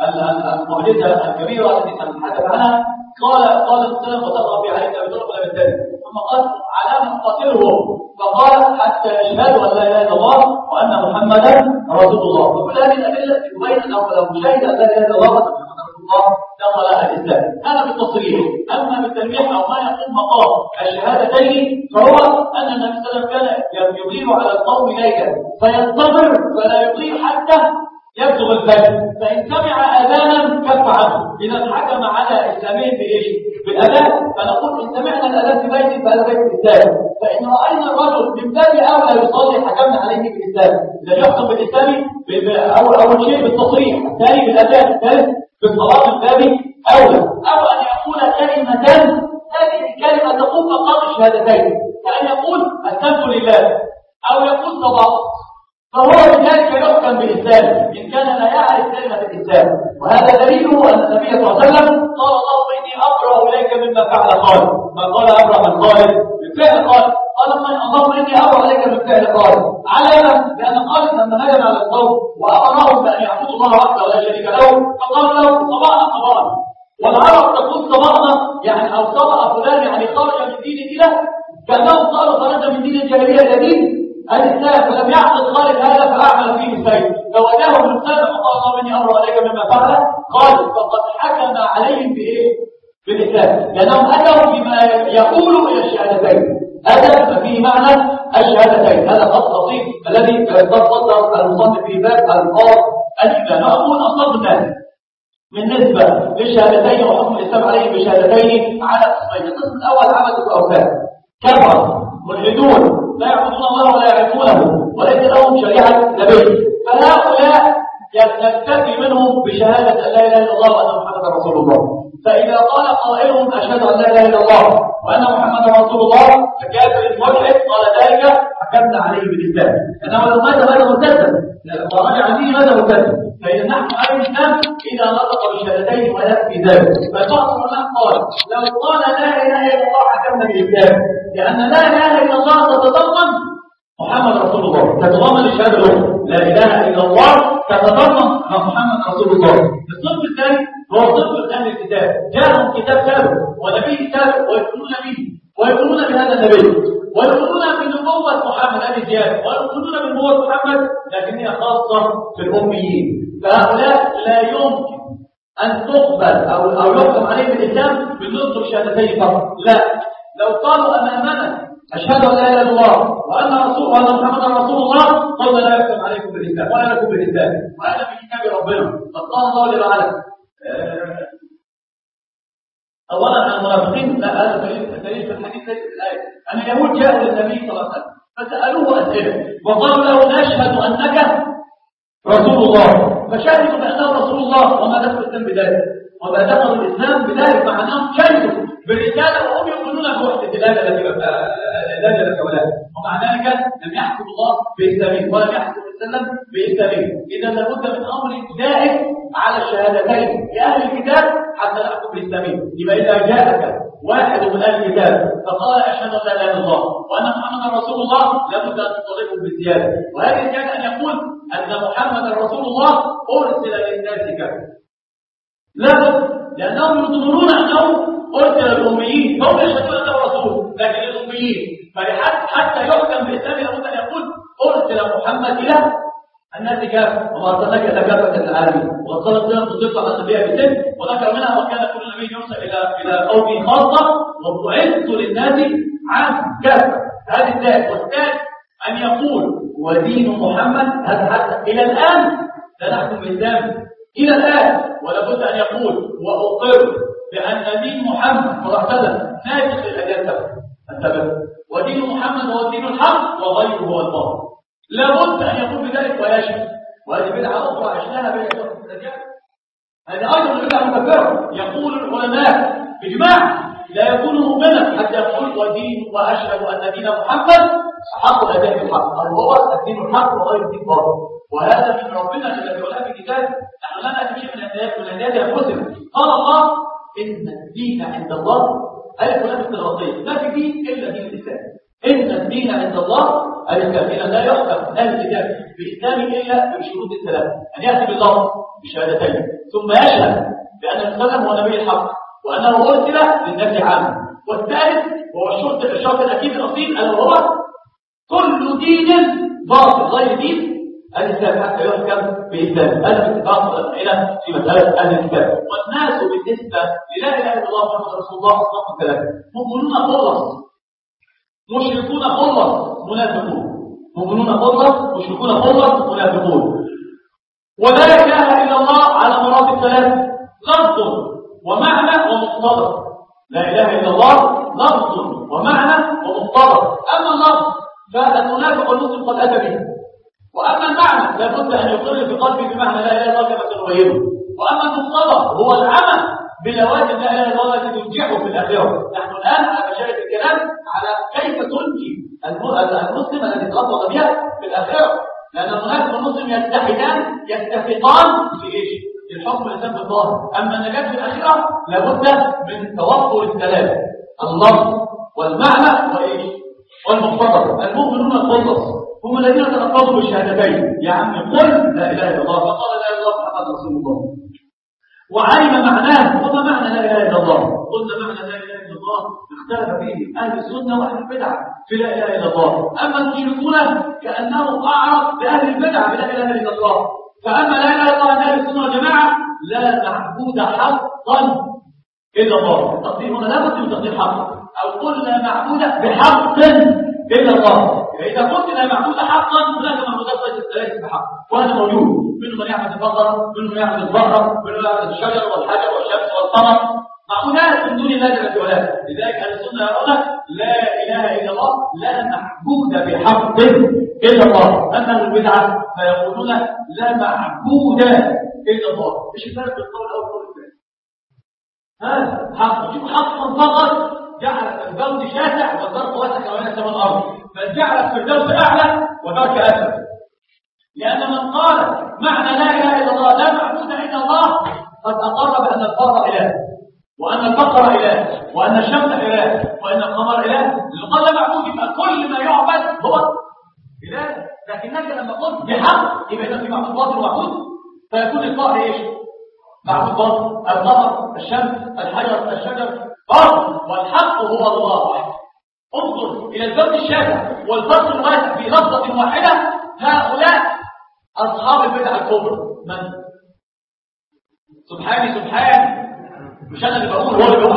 المعجزه الكبيره التي سنتحدث عنها، قال قال السلام وتقرا في علي بن ابي طالب ولا بالتالي، ثم قال على من قاتله، فقال حتى يشهدوا ان لا اله الا الله وان محمدا رسول الله. وكل هذه الادله تبين انه لو شهد ان لا اله الا الله وان محمدا رسول الله دخل الاسلام. هذا بالتصريح. اما بالتلميح او ما يقوم مقام الشهادتين فهو ان النبي صلى الله عليه وسلم كان يغير على القوم ليلا فينتظر فلا يطيع حتى يبلغ الفجر، فإن سمع أذانا كف عنه. إذا حكم على إسلامين بإيش؟ بالأذان. فنقول إن سمعنا الأذان في بيت فهذا بيت الإسلام، فإن رأينا الرجل من باب أولى يصلي حكمنا عليه بالإسلام. إذا يحكم بالإسلام أول أول شيء بالتصريح، الثاني بالأذان، الثالث بالصلاة من باب أولى. أو أن يقول كلمة هذه الكلمة تقوم مقام الشهادتين، كأن يقول أسلمت لله أو يقول صدقت، فهو بذلك يحكم بالإسلام إن كان لا يعرف كلمة الإسلام. وهذا دليله أن النبي صلى الله عليه وسلم قال اللهم إني أبرأ إليك مما فعل خالد. ما قال أبرأ من خالد بالفعل خالد، قال اللهم إني أبرأ إليك من فعل خالد. على لأن خالد لما هجم على القوم وأمرهم بأن يعبدوا الله وحده ولا شريك له فقال له صباحا صباحا. والعرب تقول صباحا يعني أو صبأ فلان يعني خرج من دين الإله، كأنهم قالوا خرج من دين الجاهلية إلى دين الإسلام، فلم يعقد خالد هذا فأعمل فيه السيد. لو أتاه من السلام وقال الله إني أبرأ إليك مما فعل خالد فقد حكم عليهم بإيه؟ بالإسلام، لأنهم أتوا بما يقول إلى الشهادتين، هذا فيه معنى الشهادتين. هذا خط بسيط الذي تصدر المصنف في باب الفاظ الإيمان. نقول أصاب الناس بالنسبة للشهادتين وحكم الإسلام عليهم بشهادتين على قسمين. القسم الأول عبدة الأوثان، كفر ملحدون لا يعبدون الله ولا يعرفونه وليس لهم شريعة نبي، فهؤلاء يكتفي منهم بشهادة أن لا إله إلا الله وأن محمدا رسول الله. فإذا قال قائلهم أشهد أن لا إله إلا الله وأن محمدا رسول الله فكافر الملحد قال ذلك حكمنا عليه بالإسلام، أنه لو مات ماذا مرتدا ورجع به ماذا مرتدا. فإذا نحن على الإسلام إذا نطق بالشهادتين ويكفي ذلك. فبعض العلماء قال لو قال لا إله إلا الله حكمنا بالإسلام، لأن لا إله إلا الله تتضمن محمد رسول الله، تتضمن الشهادة الأولى لا إله إلا الله تتضمن محمد رسول الله. الصنف الثاني هو صنف أهل الكتاب، جاءهم كتاب سابق ونبي سابق ويؤمنون به ويؤمنون بهذا النبي ويؤمنون بنبوة محمد هذه زيادة ويؤمنون بنبوة محمد لكنها خاصة بالأميين. فهؤلاء لا يمكن أن تقبل أو أو يحكم عليه بالإسلام بالنطق الشهادتين فقط، لا. لو قالوا أمامنا أشهد أن لا إله إلا الله وأن رسول وأن محمدا رسول الله قلنا لا يحكم عليكم بالإسلام ولا لكم بالإسلام، وهذا في كتاب ربنا. قد قال الله جل وعلا أولا المنافقين، لا هذا دليل في الحديث ليس في الآية، أن اليهود جاءوا للنبي صلى الله عليه وسلم فسألوه أسئلة وقالوا له نشهد أنك رسول الله، فشهدوا بأنه رسول الله وما دخل الإسلام بذلك وما دخل الإسلام بذلك، مع أنهم شهدوا بالرسالة وهم يؤمنون بوحدة الله لا جل وعلا، ومع ذلك لم يحكم الله بإسلامه ولم يحكم السلام بإسلامه. إذا لابد من أمر دائم على الشهادتين لأهل الكتاب حتى نحكم بإسلامه. يبقى إذا جاءك واحد من أهل الكتاب فقال أشهد أن لا إله إلا الله وأن محمدا رسول الله لابد أن تطالبه بالزيادة، وهذه الزيادة أن يقول أن محمدا رسول الله أرسل للناس كافة، لابد، لأنهم يظنون أنه أرسل الأميين، فهم يشهدون أنه رسول لكن الأميين، فحتى يحكم بإسلام لابد أن يقول أرسل محمد إلى الناس كافة وما أرسلناك إلا كافة للعالمين. وقد صارت لنا تصدق على النبي بسن وذكر منها وكان كل نبي يرسل إلى إلى قومه خاصة وبعثت للناس عن كافة. هذه الثالث. والثالث أن يقول ودين محمد، هذا حتى إلى الآن لا نحكم بالإسلام إلى الآن، ولابد أن يقول وأقر بأن دين محمد صلى الله عليه وسلم ناسخ للأديان السبب، ودين محمد هو الدين الحق وغيره هو الباطل. لابد أن يقول بذلك ويشهد. وهذه بدعة أخرى عشناها بين الأديان، هذه أيضا بدعة مكفرة. يقول العلماء بإجماع لا يكون مؤمنا حتى يقول ودين وأشهد أن دين محمد حق الأديان الحق، أو هو الدين الحق وغير الدين الباطل. وهذا من ربنا الذي ولا في كتاب. نحن لا نأتي شيء من الآيات من الآيات أنفسنا. قال الله إن الدين عند الله ألف ولام استغراقية، ما في دين إلا دين الإسلام. إن الدين عند الله الإسلام، لا يحكم أهل الكتاب بإسلام إلا بشروط الثلاث: أن يأتي باللفظ بشهادتين، ثم يشهد بأن الإسلام هو نبي الحق وأنه أرسل للناس عامة، والثالث وهو الشرط الشرط الأكيد الأصيل ألا وهو كل دين باطل غير دين الإسلام حتى يحكم بإسلام. هذا اتفاق الأسئلة في مسألة أهل الكتاب. والناس بالنسبة للا إله إلا الله محمد رسول الله أصدق ثلاثة: مؤمنون خلص، مشركون خلص، منافقون. مؤمنون خلص، مشركون خلص، منافقون. ولا إله إلا الله على مراتب ثلاث: لفظ ومعنى ومقتضى. لا إله إلا الله لفظ ومعنى ومقتضى. أما اللفظ فالمنافق والمسلم قد أتى به، وأما المعنى لابد أن يقر في قلبه بمعنى لا إله إلا الله كما سنبينه، وأما المقتضى هو العمل بلوازم لا إله إلا الله التي تنجحه في الآخرة. نحن الآن على مشارف الكلام على كيف تنجي المسلم الذي تلفظ بها في الآخرة، لأن المنافق والمسلم يتحدان يتفقان في إيش؟ في الحكم الإسلام بالظاهر. أما النجاة في الآخرة لابد من توفر الثلاثة: اللفظ والمعنى وإيش؟ والمقتضى. المؤمنون الخلص هم الذين تلفظوا بالشهادتين: يعني قل لا إله إلا الله، فقال لا إله إلا الله محمد رسول الله، وعلم معناه. وما معنى لا إله إلا الله؟ قلنا معنى لا إله إلا الله اختلف فيه أهل السنة وأهل البدع في لا إله إلا الله. أما المشركون كأنهم أعرف بأهل البدع بلا إله إلا الله. فأما لا إله إلا الله عند أهل السنة والجماعة: لا معبود حقا إلا الله. التقدير هنا لا بد من تقدير حق، أو قل لا معبود بحق إلا الله. إذا قلت لا معبود حقا هناك معبودات ليست بحق، وهذا موجود. منهم من يعبد البقرة، منهم من يعبد الزهرة، منهم من يعبد الشجر والحجر والشمس والقمر، معبودات من دون الله جل وعلا. لذلك أهل السنة يرون لا إله إلا الله لا معبود بحق إلا الله. أما البدعة فيقولون لا معبود إلا الله. ايش الفرق بين القول الأول والقول الثاني؟ هذا حق يجيب حقا فقط جعل الفردوس شاسع والظرف واسع كما بين السماء والأرض، بل جعل الفردوس أعلى ودرك أسفل. لأن من قال معنى لا إله إلا الله لا معبود إلا الله قد أقر بأن الفار إله، وأن البقر إله، وأن الشمس إله، وأن القمر إله. اللي قال لا معبود يبقى كل ما يعبد هو إله. لكنك لما قلت بحق يبقى إذا في معبود باطل ومعبود، فيكون الفار إيش؟ معبود باطل. القمر، الشمس، الحجر، الشجر باطل، والحق هو الله وحده. انظر إلى الباب الشاسع والفرق الواسع في لفظة واحدة. هؤلاء أصحاب البدع الكبرى. من؟ سبحاني سبحاني، مش أنا اللي بقول، هو اللي بيقول.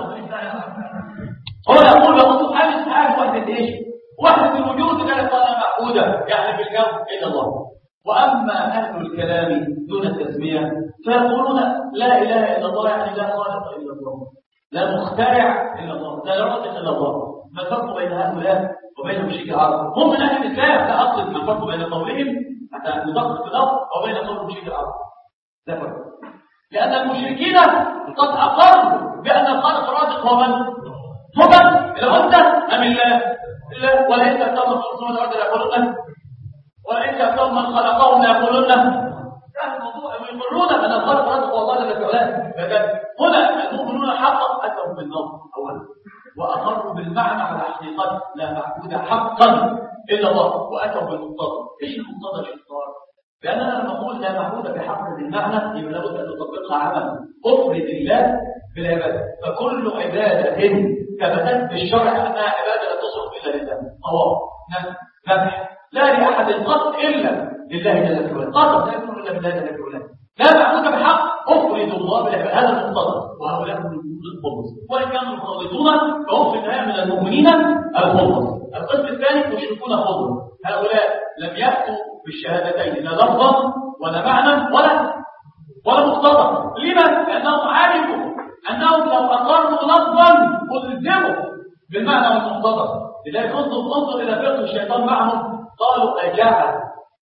هو اللي يقول بقول سبحاني سبحاني وحدة إيش؟ وحدة الوجود كانت قال معبودة يعني في الكون إلا الله. وأما أهل الكلام دون التسمية فيقولون لا إله إلا الله يعني لا خالق إلا الله، لا مخترع إلا الله، لا رازق إلا الله. ما الفرق بين هؤلاء وبين مشركي العرب؟ هم من أهل الإسلام. لا أقصد ما الفرق بين قولهم حتى ندقق في الأرض وبين قول مشركي العرب. لا فرق، لأن المشركين قد أقروا بأن الخالق الرازق هو من؟ هو من؟ الهدى أم الله؟ الله. ولئن سألتهم من خلقهم الأرض ليقولون، ولئن سألتهم من خلقهم ليقولون. كان الموضوع يقرون أن الخالق الرازق هو الله جل وعلا. هنا المؤمنون حقا أتوا بالنظر أولا، وأقروا بالمعنى على حقيقته لا معبود حقا إلا الله، وأتوا بالمقتضى. إيش المقتضى الشيطان؟ لأننا لما نقول لا معبود بحق بالمعنى يبقى لابد أن نطبقها عملا. أفرد الله بالعبادة، فكل عبادة ثبتت بالشرع أنها عبادة لا تصرف إلا لله. طواف، ذبح، لا لأحد قط إلا لله جل وعلا. قط لا يكون إلا بالله جل وعلا. لا معبود بحق أفرد الله بالعبادة، هذا المقتضى. وهؤلاء هم الخلص، وإن كانوا مخلصون فهم في النهاية من المؤمنين الخلص. القسم الثاني مشركون خلص، هؤلاء لم يأتوا بالشهادتين لا لفظا ولا معنى ولا ولا مقتضى. لما؟ لأنهم عارفوا أنهم لو أقروا لفظا ألزموا بالمعنى والمقتضى. لذلك انظر انظر إلى فقه الشيطان معهم. قالوا أجعل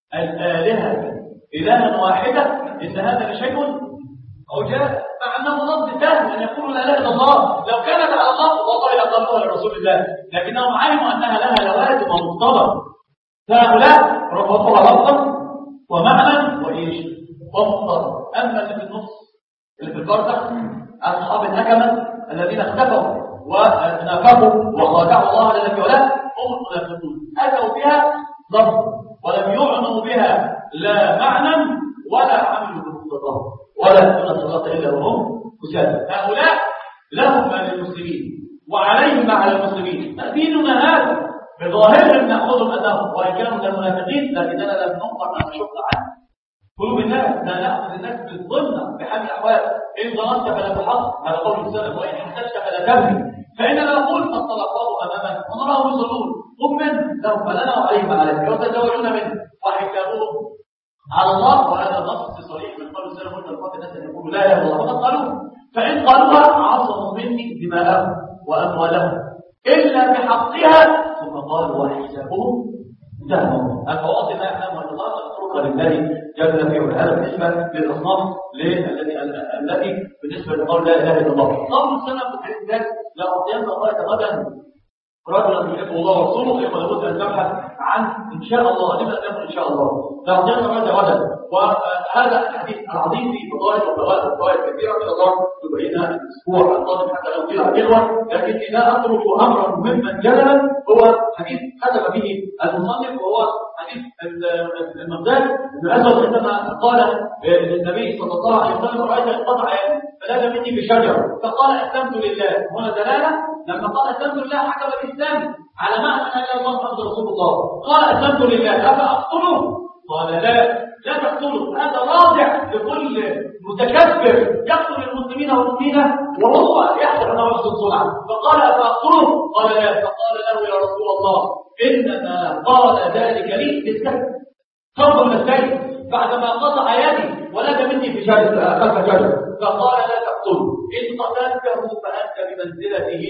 الآلهة إلها واحدة إن هذا لشيء عجاب، مع أنه لفظ سهل أن يقولوا لا إله إلا الله. لو كانت على الله والله لقالوها لرسول الله، لكنهم علموا أنها لها لوازم ومقتضى. فهؤلاء رفضوها لفظا ومعنى وإيش ومقتضى. أما اللي في النص اللي في البرزخ أصحاب الهكمة الذين اختفوا ونافقوا وخادعوا الله جل وعلا هم المنافقون، اتوا بها ضبط ولم يعنوا بها لا معنى ولا عملوا بالمقتضى ولا يدخلون الصلاه الا وهم كسالى. هؤلاء لهم ما للمسلمين وعليهم ما على المسلمين. ديننا هذا بظاهرهم ناخذهم انهم وان كانوا من المنافقين، لكننا لم ننقر ان نشق عنه قلوب الناس، لا ناخذ الناس بالظن بحال الاحوال. ان ظننت فلا تحق، هذا قول السلف، وان حسبت فلا تبني. فاننا نقول الطلقاء امامنا ونراهم يصلون، هم من لهم فلنا وعليهم عليهم، يتزوجون منه وحسابهم على الله. وهذا نص صريح من قول السلف، قلت الفقه الناس ان يقولوا لا اله الا الله فقد قالوا، فان قالوها عصموا مني دماءهم واموالهم الا بحقها، ثم قالوا وحسابهم انتهى. الفواصل لا يعلمها الا الله، الطرق لله جل في علاه. هذا بالنسبه للاصناف التي التي بالنسبه لقول لا اله الا الله. قول السلف في الحديث الثالث لا اعطين غايه غدا رجلا يحب الله ورسوله، يبقى لابد ان تبحث عن ان شاء الله، لما تقول ان شاء الله لا اعطين غايه غدا. وهذا الحديث العظيم في فضائل وفوائد وفوائد كثيره من الله تبينها الاسبوع القادم حتى لو طلع جلوه، لكن اذا اترك امرا ممن جللا هو حديث ختم به المصنف، وهو حديث المقداد بن اسود عندما قال للنبي صلى الله عليه وسلم رايت انقطع فلاذ مني بشجره فقال اسلمت لله. هنا دلاله لما قال اسلمت لله حكم الاسلام على معنى ان لا اله الا الله محمد رسول الله. قال اسلمت لله افاقتله؟ قال لا لا تقتله. هذا رادع لكل متكبر يقتل المسلمين والمؤمنين وهو يحسب انه يحسن صنعا. فقال افاقتله؟ قال لا. فقال له يا رسول الله انما قال ذلك لي للسهل خوفا من السيف بعدما قطع يدي ولد مني في خلف شجر. فقال لا تقتله، ان قتلته فانت بمنزلته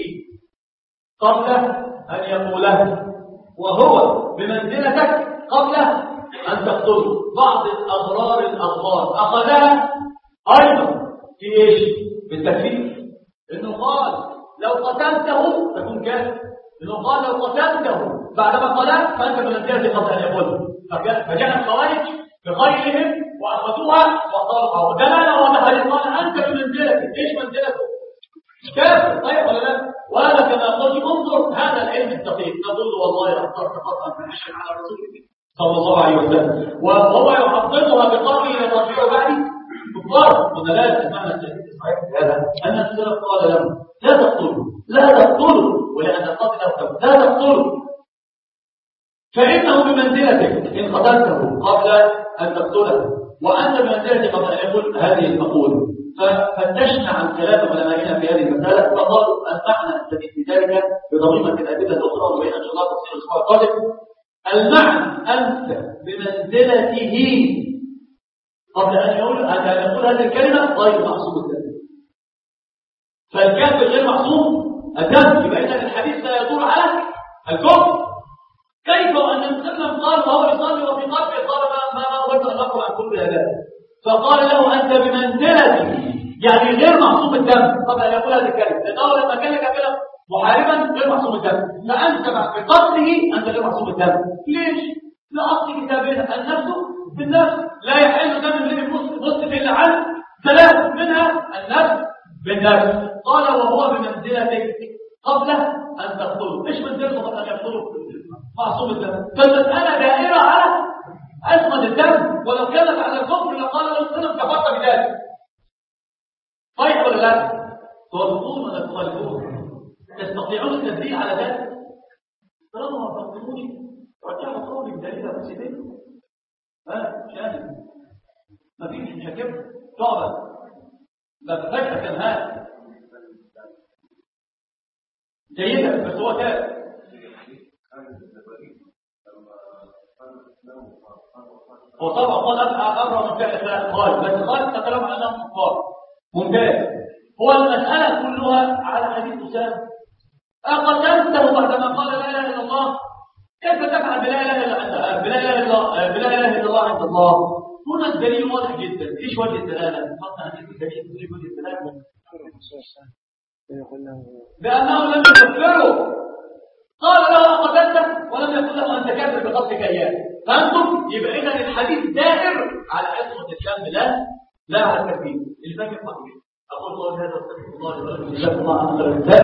قبل ان يقوله، وهو بمنزلتك قبل ان تقتله. بعض الاضرار الاخبار اخذها ايضا في ايش؟ بالتكفير، انه قال لو قتلته تكون كافر، انه قال لو قتلته بعدما قالت فانت بمنزلته قبل ان يقوله. فجاء الخوارج بخيلهم واخذوها وقالوا دلاله ودخل قال انت بمنزلته. ايش منزلته؟ كافر. طيب ولا لا؟ وهذا كما قلت انظر هذا العلم الدقيق. نقول والله اخترت خطا فنشهد على رسول الله صلى الله عليه وسلم، وهو يحققها بقوله لا ترجعوا بعدي كفار. ودلاله المعنى الصحيح في هذا ان السلف قال له لا تقتلوا لا تقتلوا، ولان قتله لا تقتلوا فانه بمنزلتك ان قتلته قبل ان تقتله وانت بمنزلتك قبل ان يقول هذه المقوله. ففتشنا عن كلام علمائنا في هذه المساله فقالوا المعنى الذي في ذلك بضميمه الادله الاخرى وبين ان شاء الله تفصيل الاسبوع القادم. المعنى أنت بمنزلته قبل أن يقول أن يقول هذه الكلمة غير معصوم الدم، فالكافر غير معصوم الدم، يبقى إذا الحديث لا يدور على الكفر. كيف وأن المسلم قال وهو يصلي وفي قلبه قال ما ما أردت أن أقول عن كل هذا، فقال له أنت بمنزلته يعني غير معصوم الدم قبل أن يقول هذه الكلمة، لأنه لما كان كافرا محاربا غير معصوم الدم، فأنت بقتله أنت غير معصوم الدم. ليش؟ لأصل كتابنا النفس بالنفس لا يحل دم امرئ مسلم إلا عن ثلاث، منها النفس بالنفس. قال وهو بمنزلتك قبل أن تقتله. إيش منزلته قبل أن يقتله؟ معصوم الدم. فالمسألة دائرة على أزمة الدم، ولو كانت على الكفر لقال له السلام كفرت بذلك. طيب ولا لا؟ توافقون ولا تخالفون؟ تستطيعون التدليل على ذلك؟ طالما ما تقولوني رجعوا قولي بدليل مسيدين ها شاهد ما فيش مش هكذا طابا لا فجأة كان هذا جيدا بس هو كان هو طبعا قال أمر من فعل ثلاث قال بس قال تكلم عن أنهم كفار ممتاز. هو المسألة كلها على حديث أسامة أقتلته بعدما قال لا إله إلا الله، كيف تفعل بلا إله إلا بلا إله إلا بلا إله إلا الله عند الله؟ هنا الدليل واضح جدا. إيش وجه الدلالة؟ فقط حديث الدليل إيش وجه الدلالة؟ بأنه لم يكفره، قال له أقتلته ولم يقل له أنت كافر بقتلك إياه. فأنتم يبقى إذا الحديث دائر على عصمة الإسلام لا لا على التكفير. اللي فاكر صحيح. أقول الله هذا واستغفر الله لي ولكم.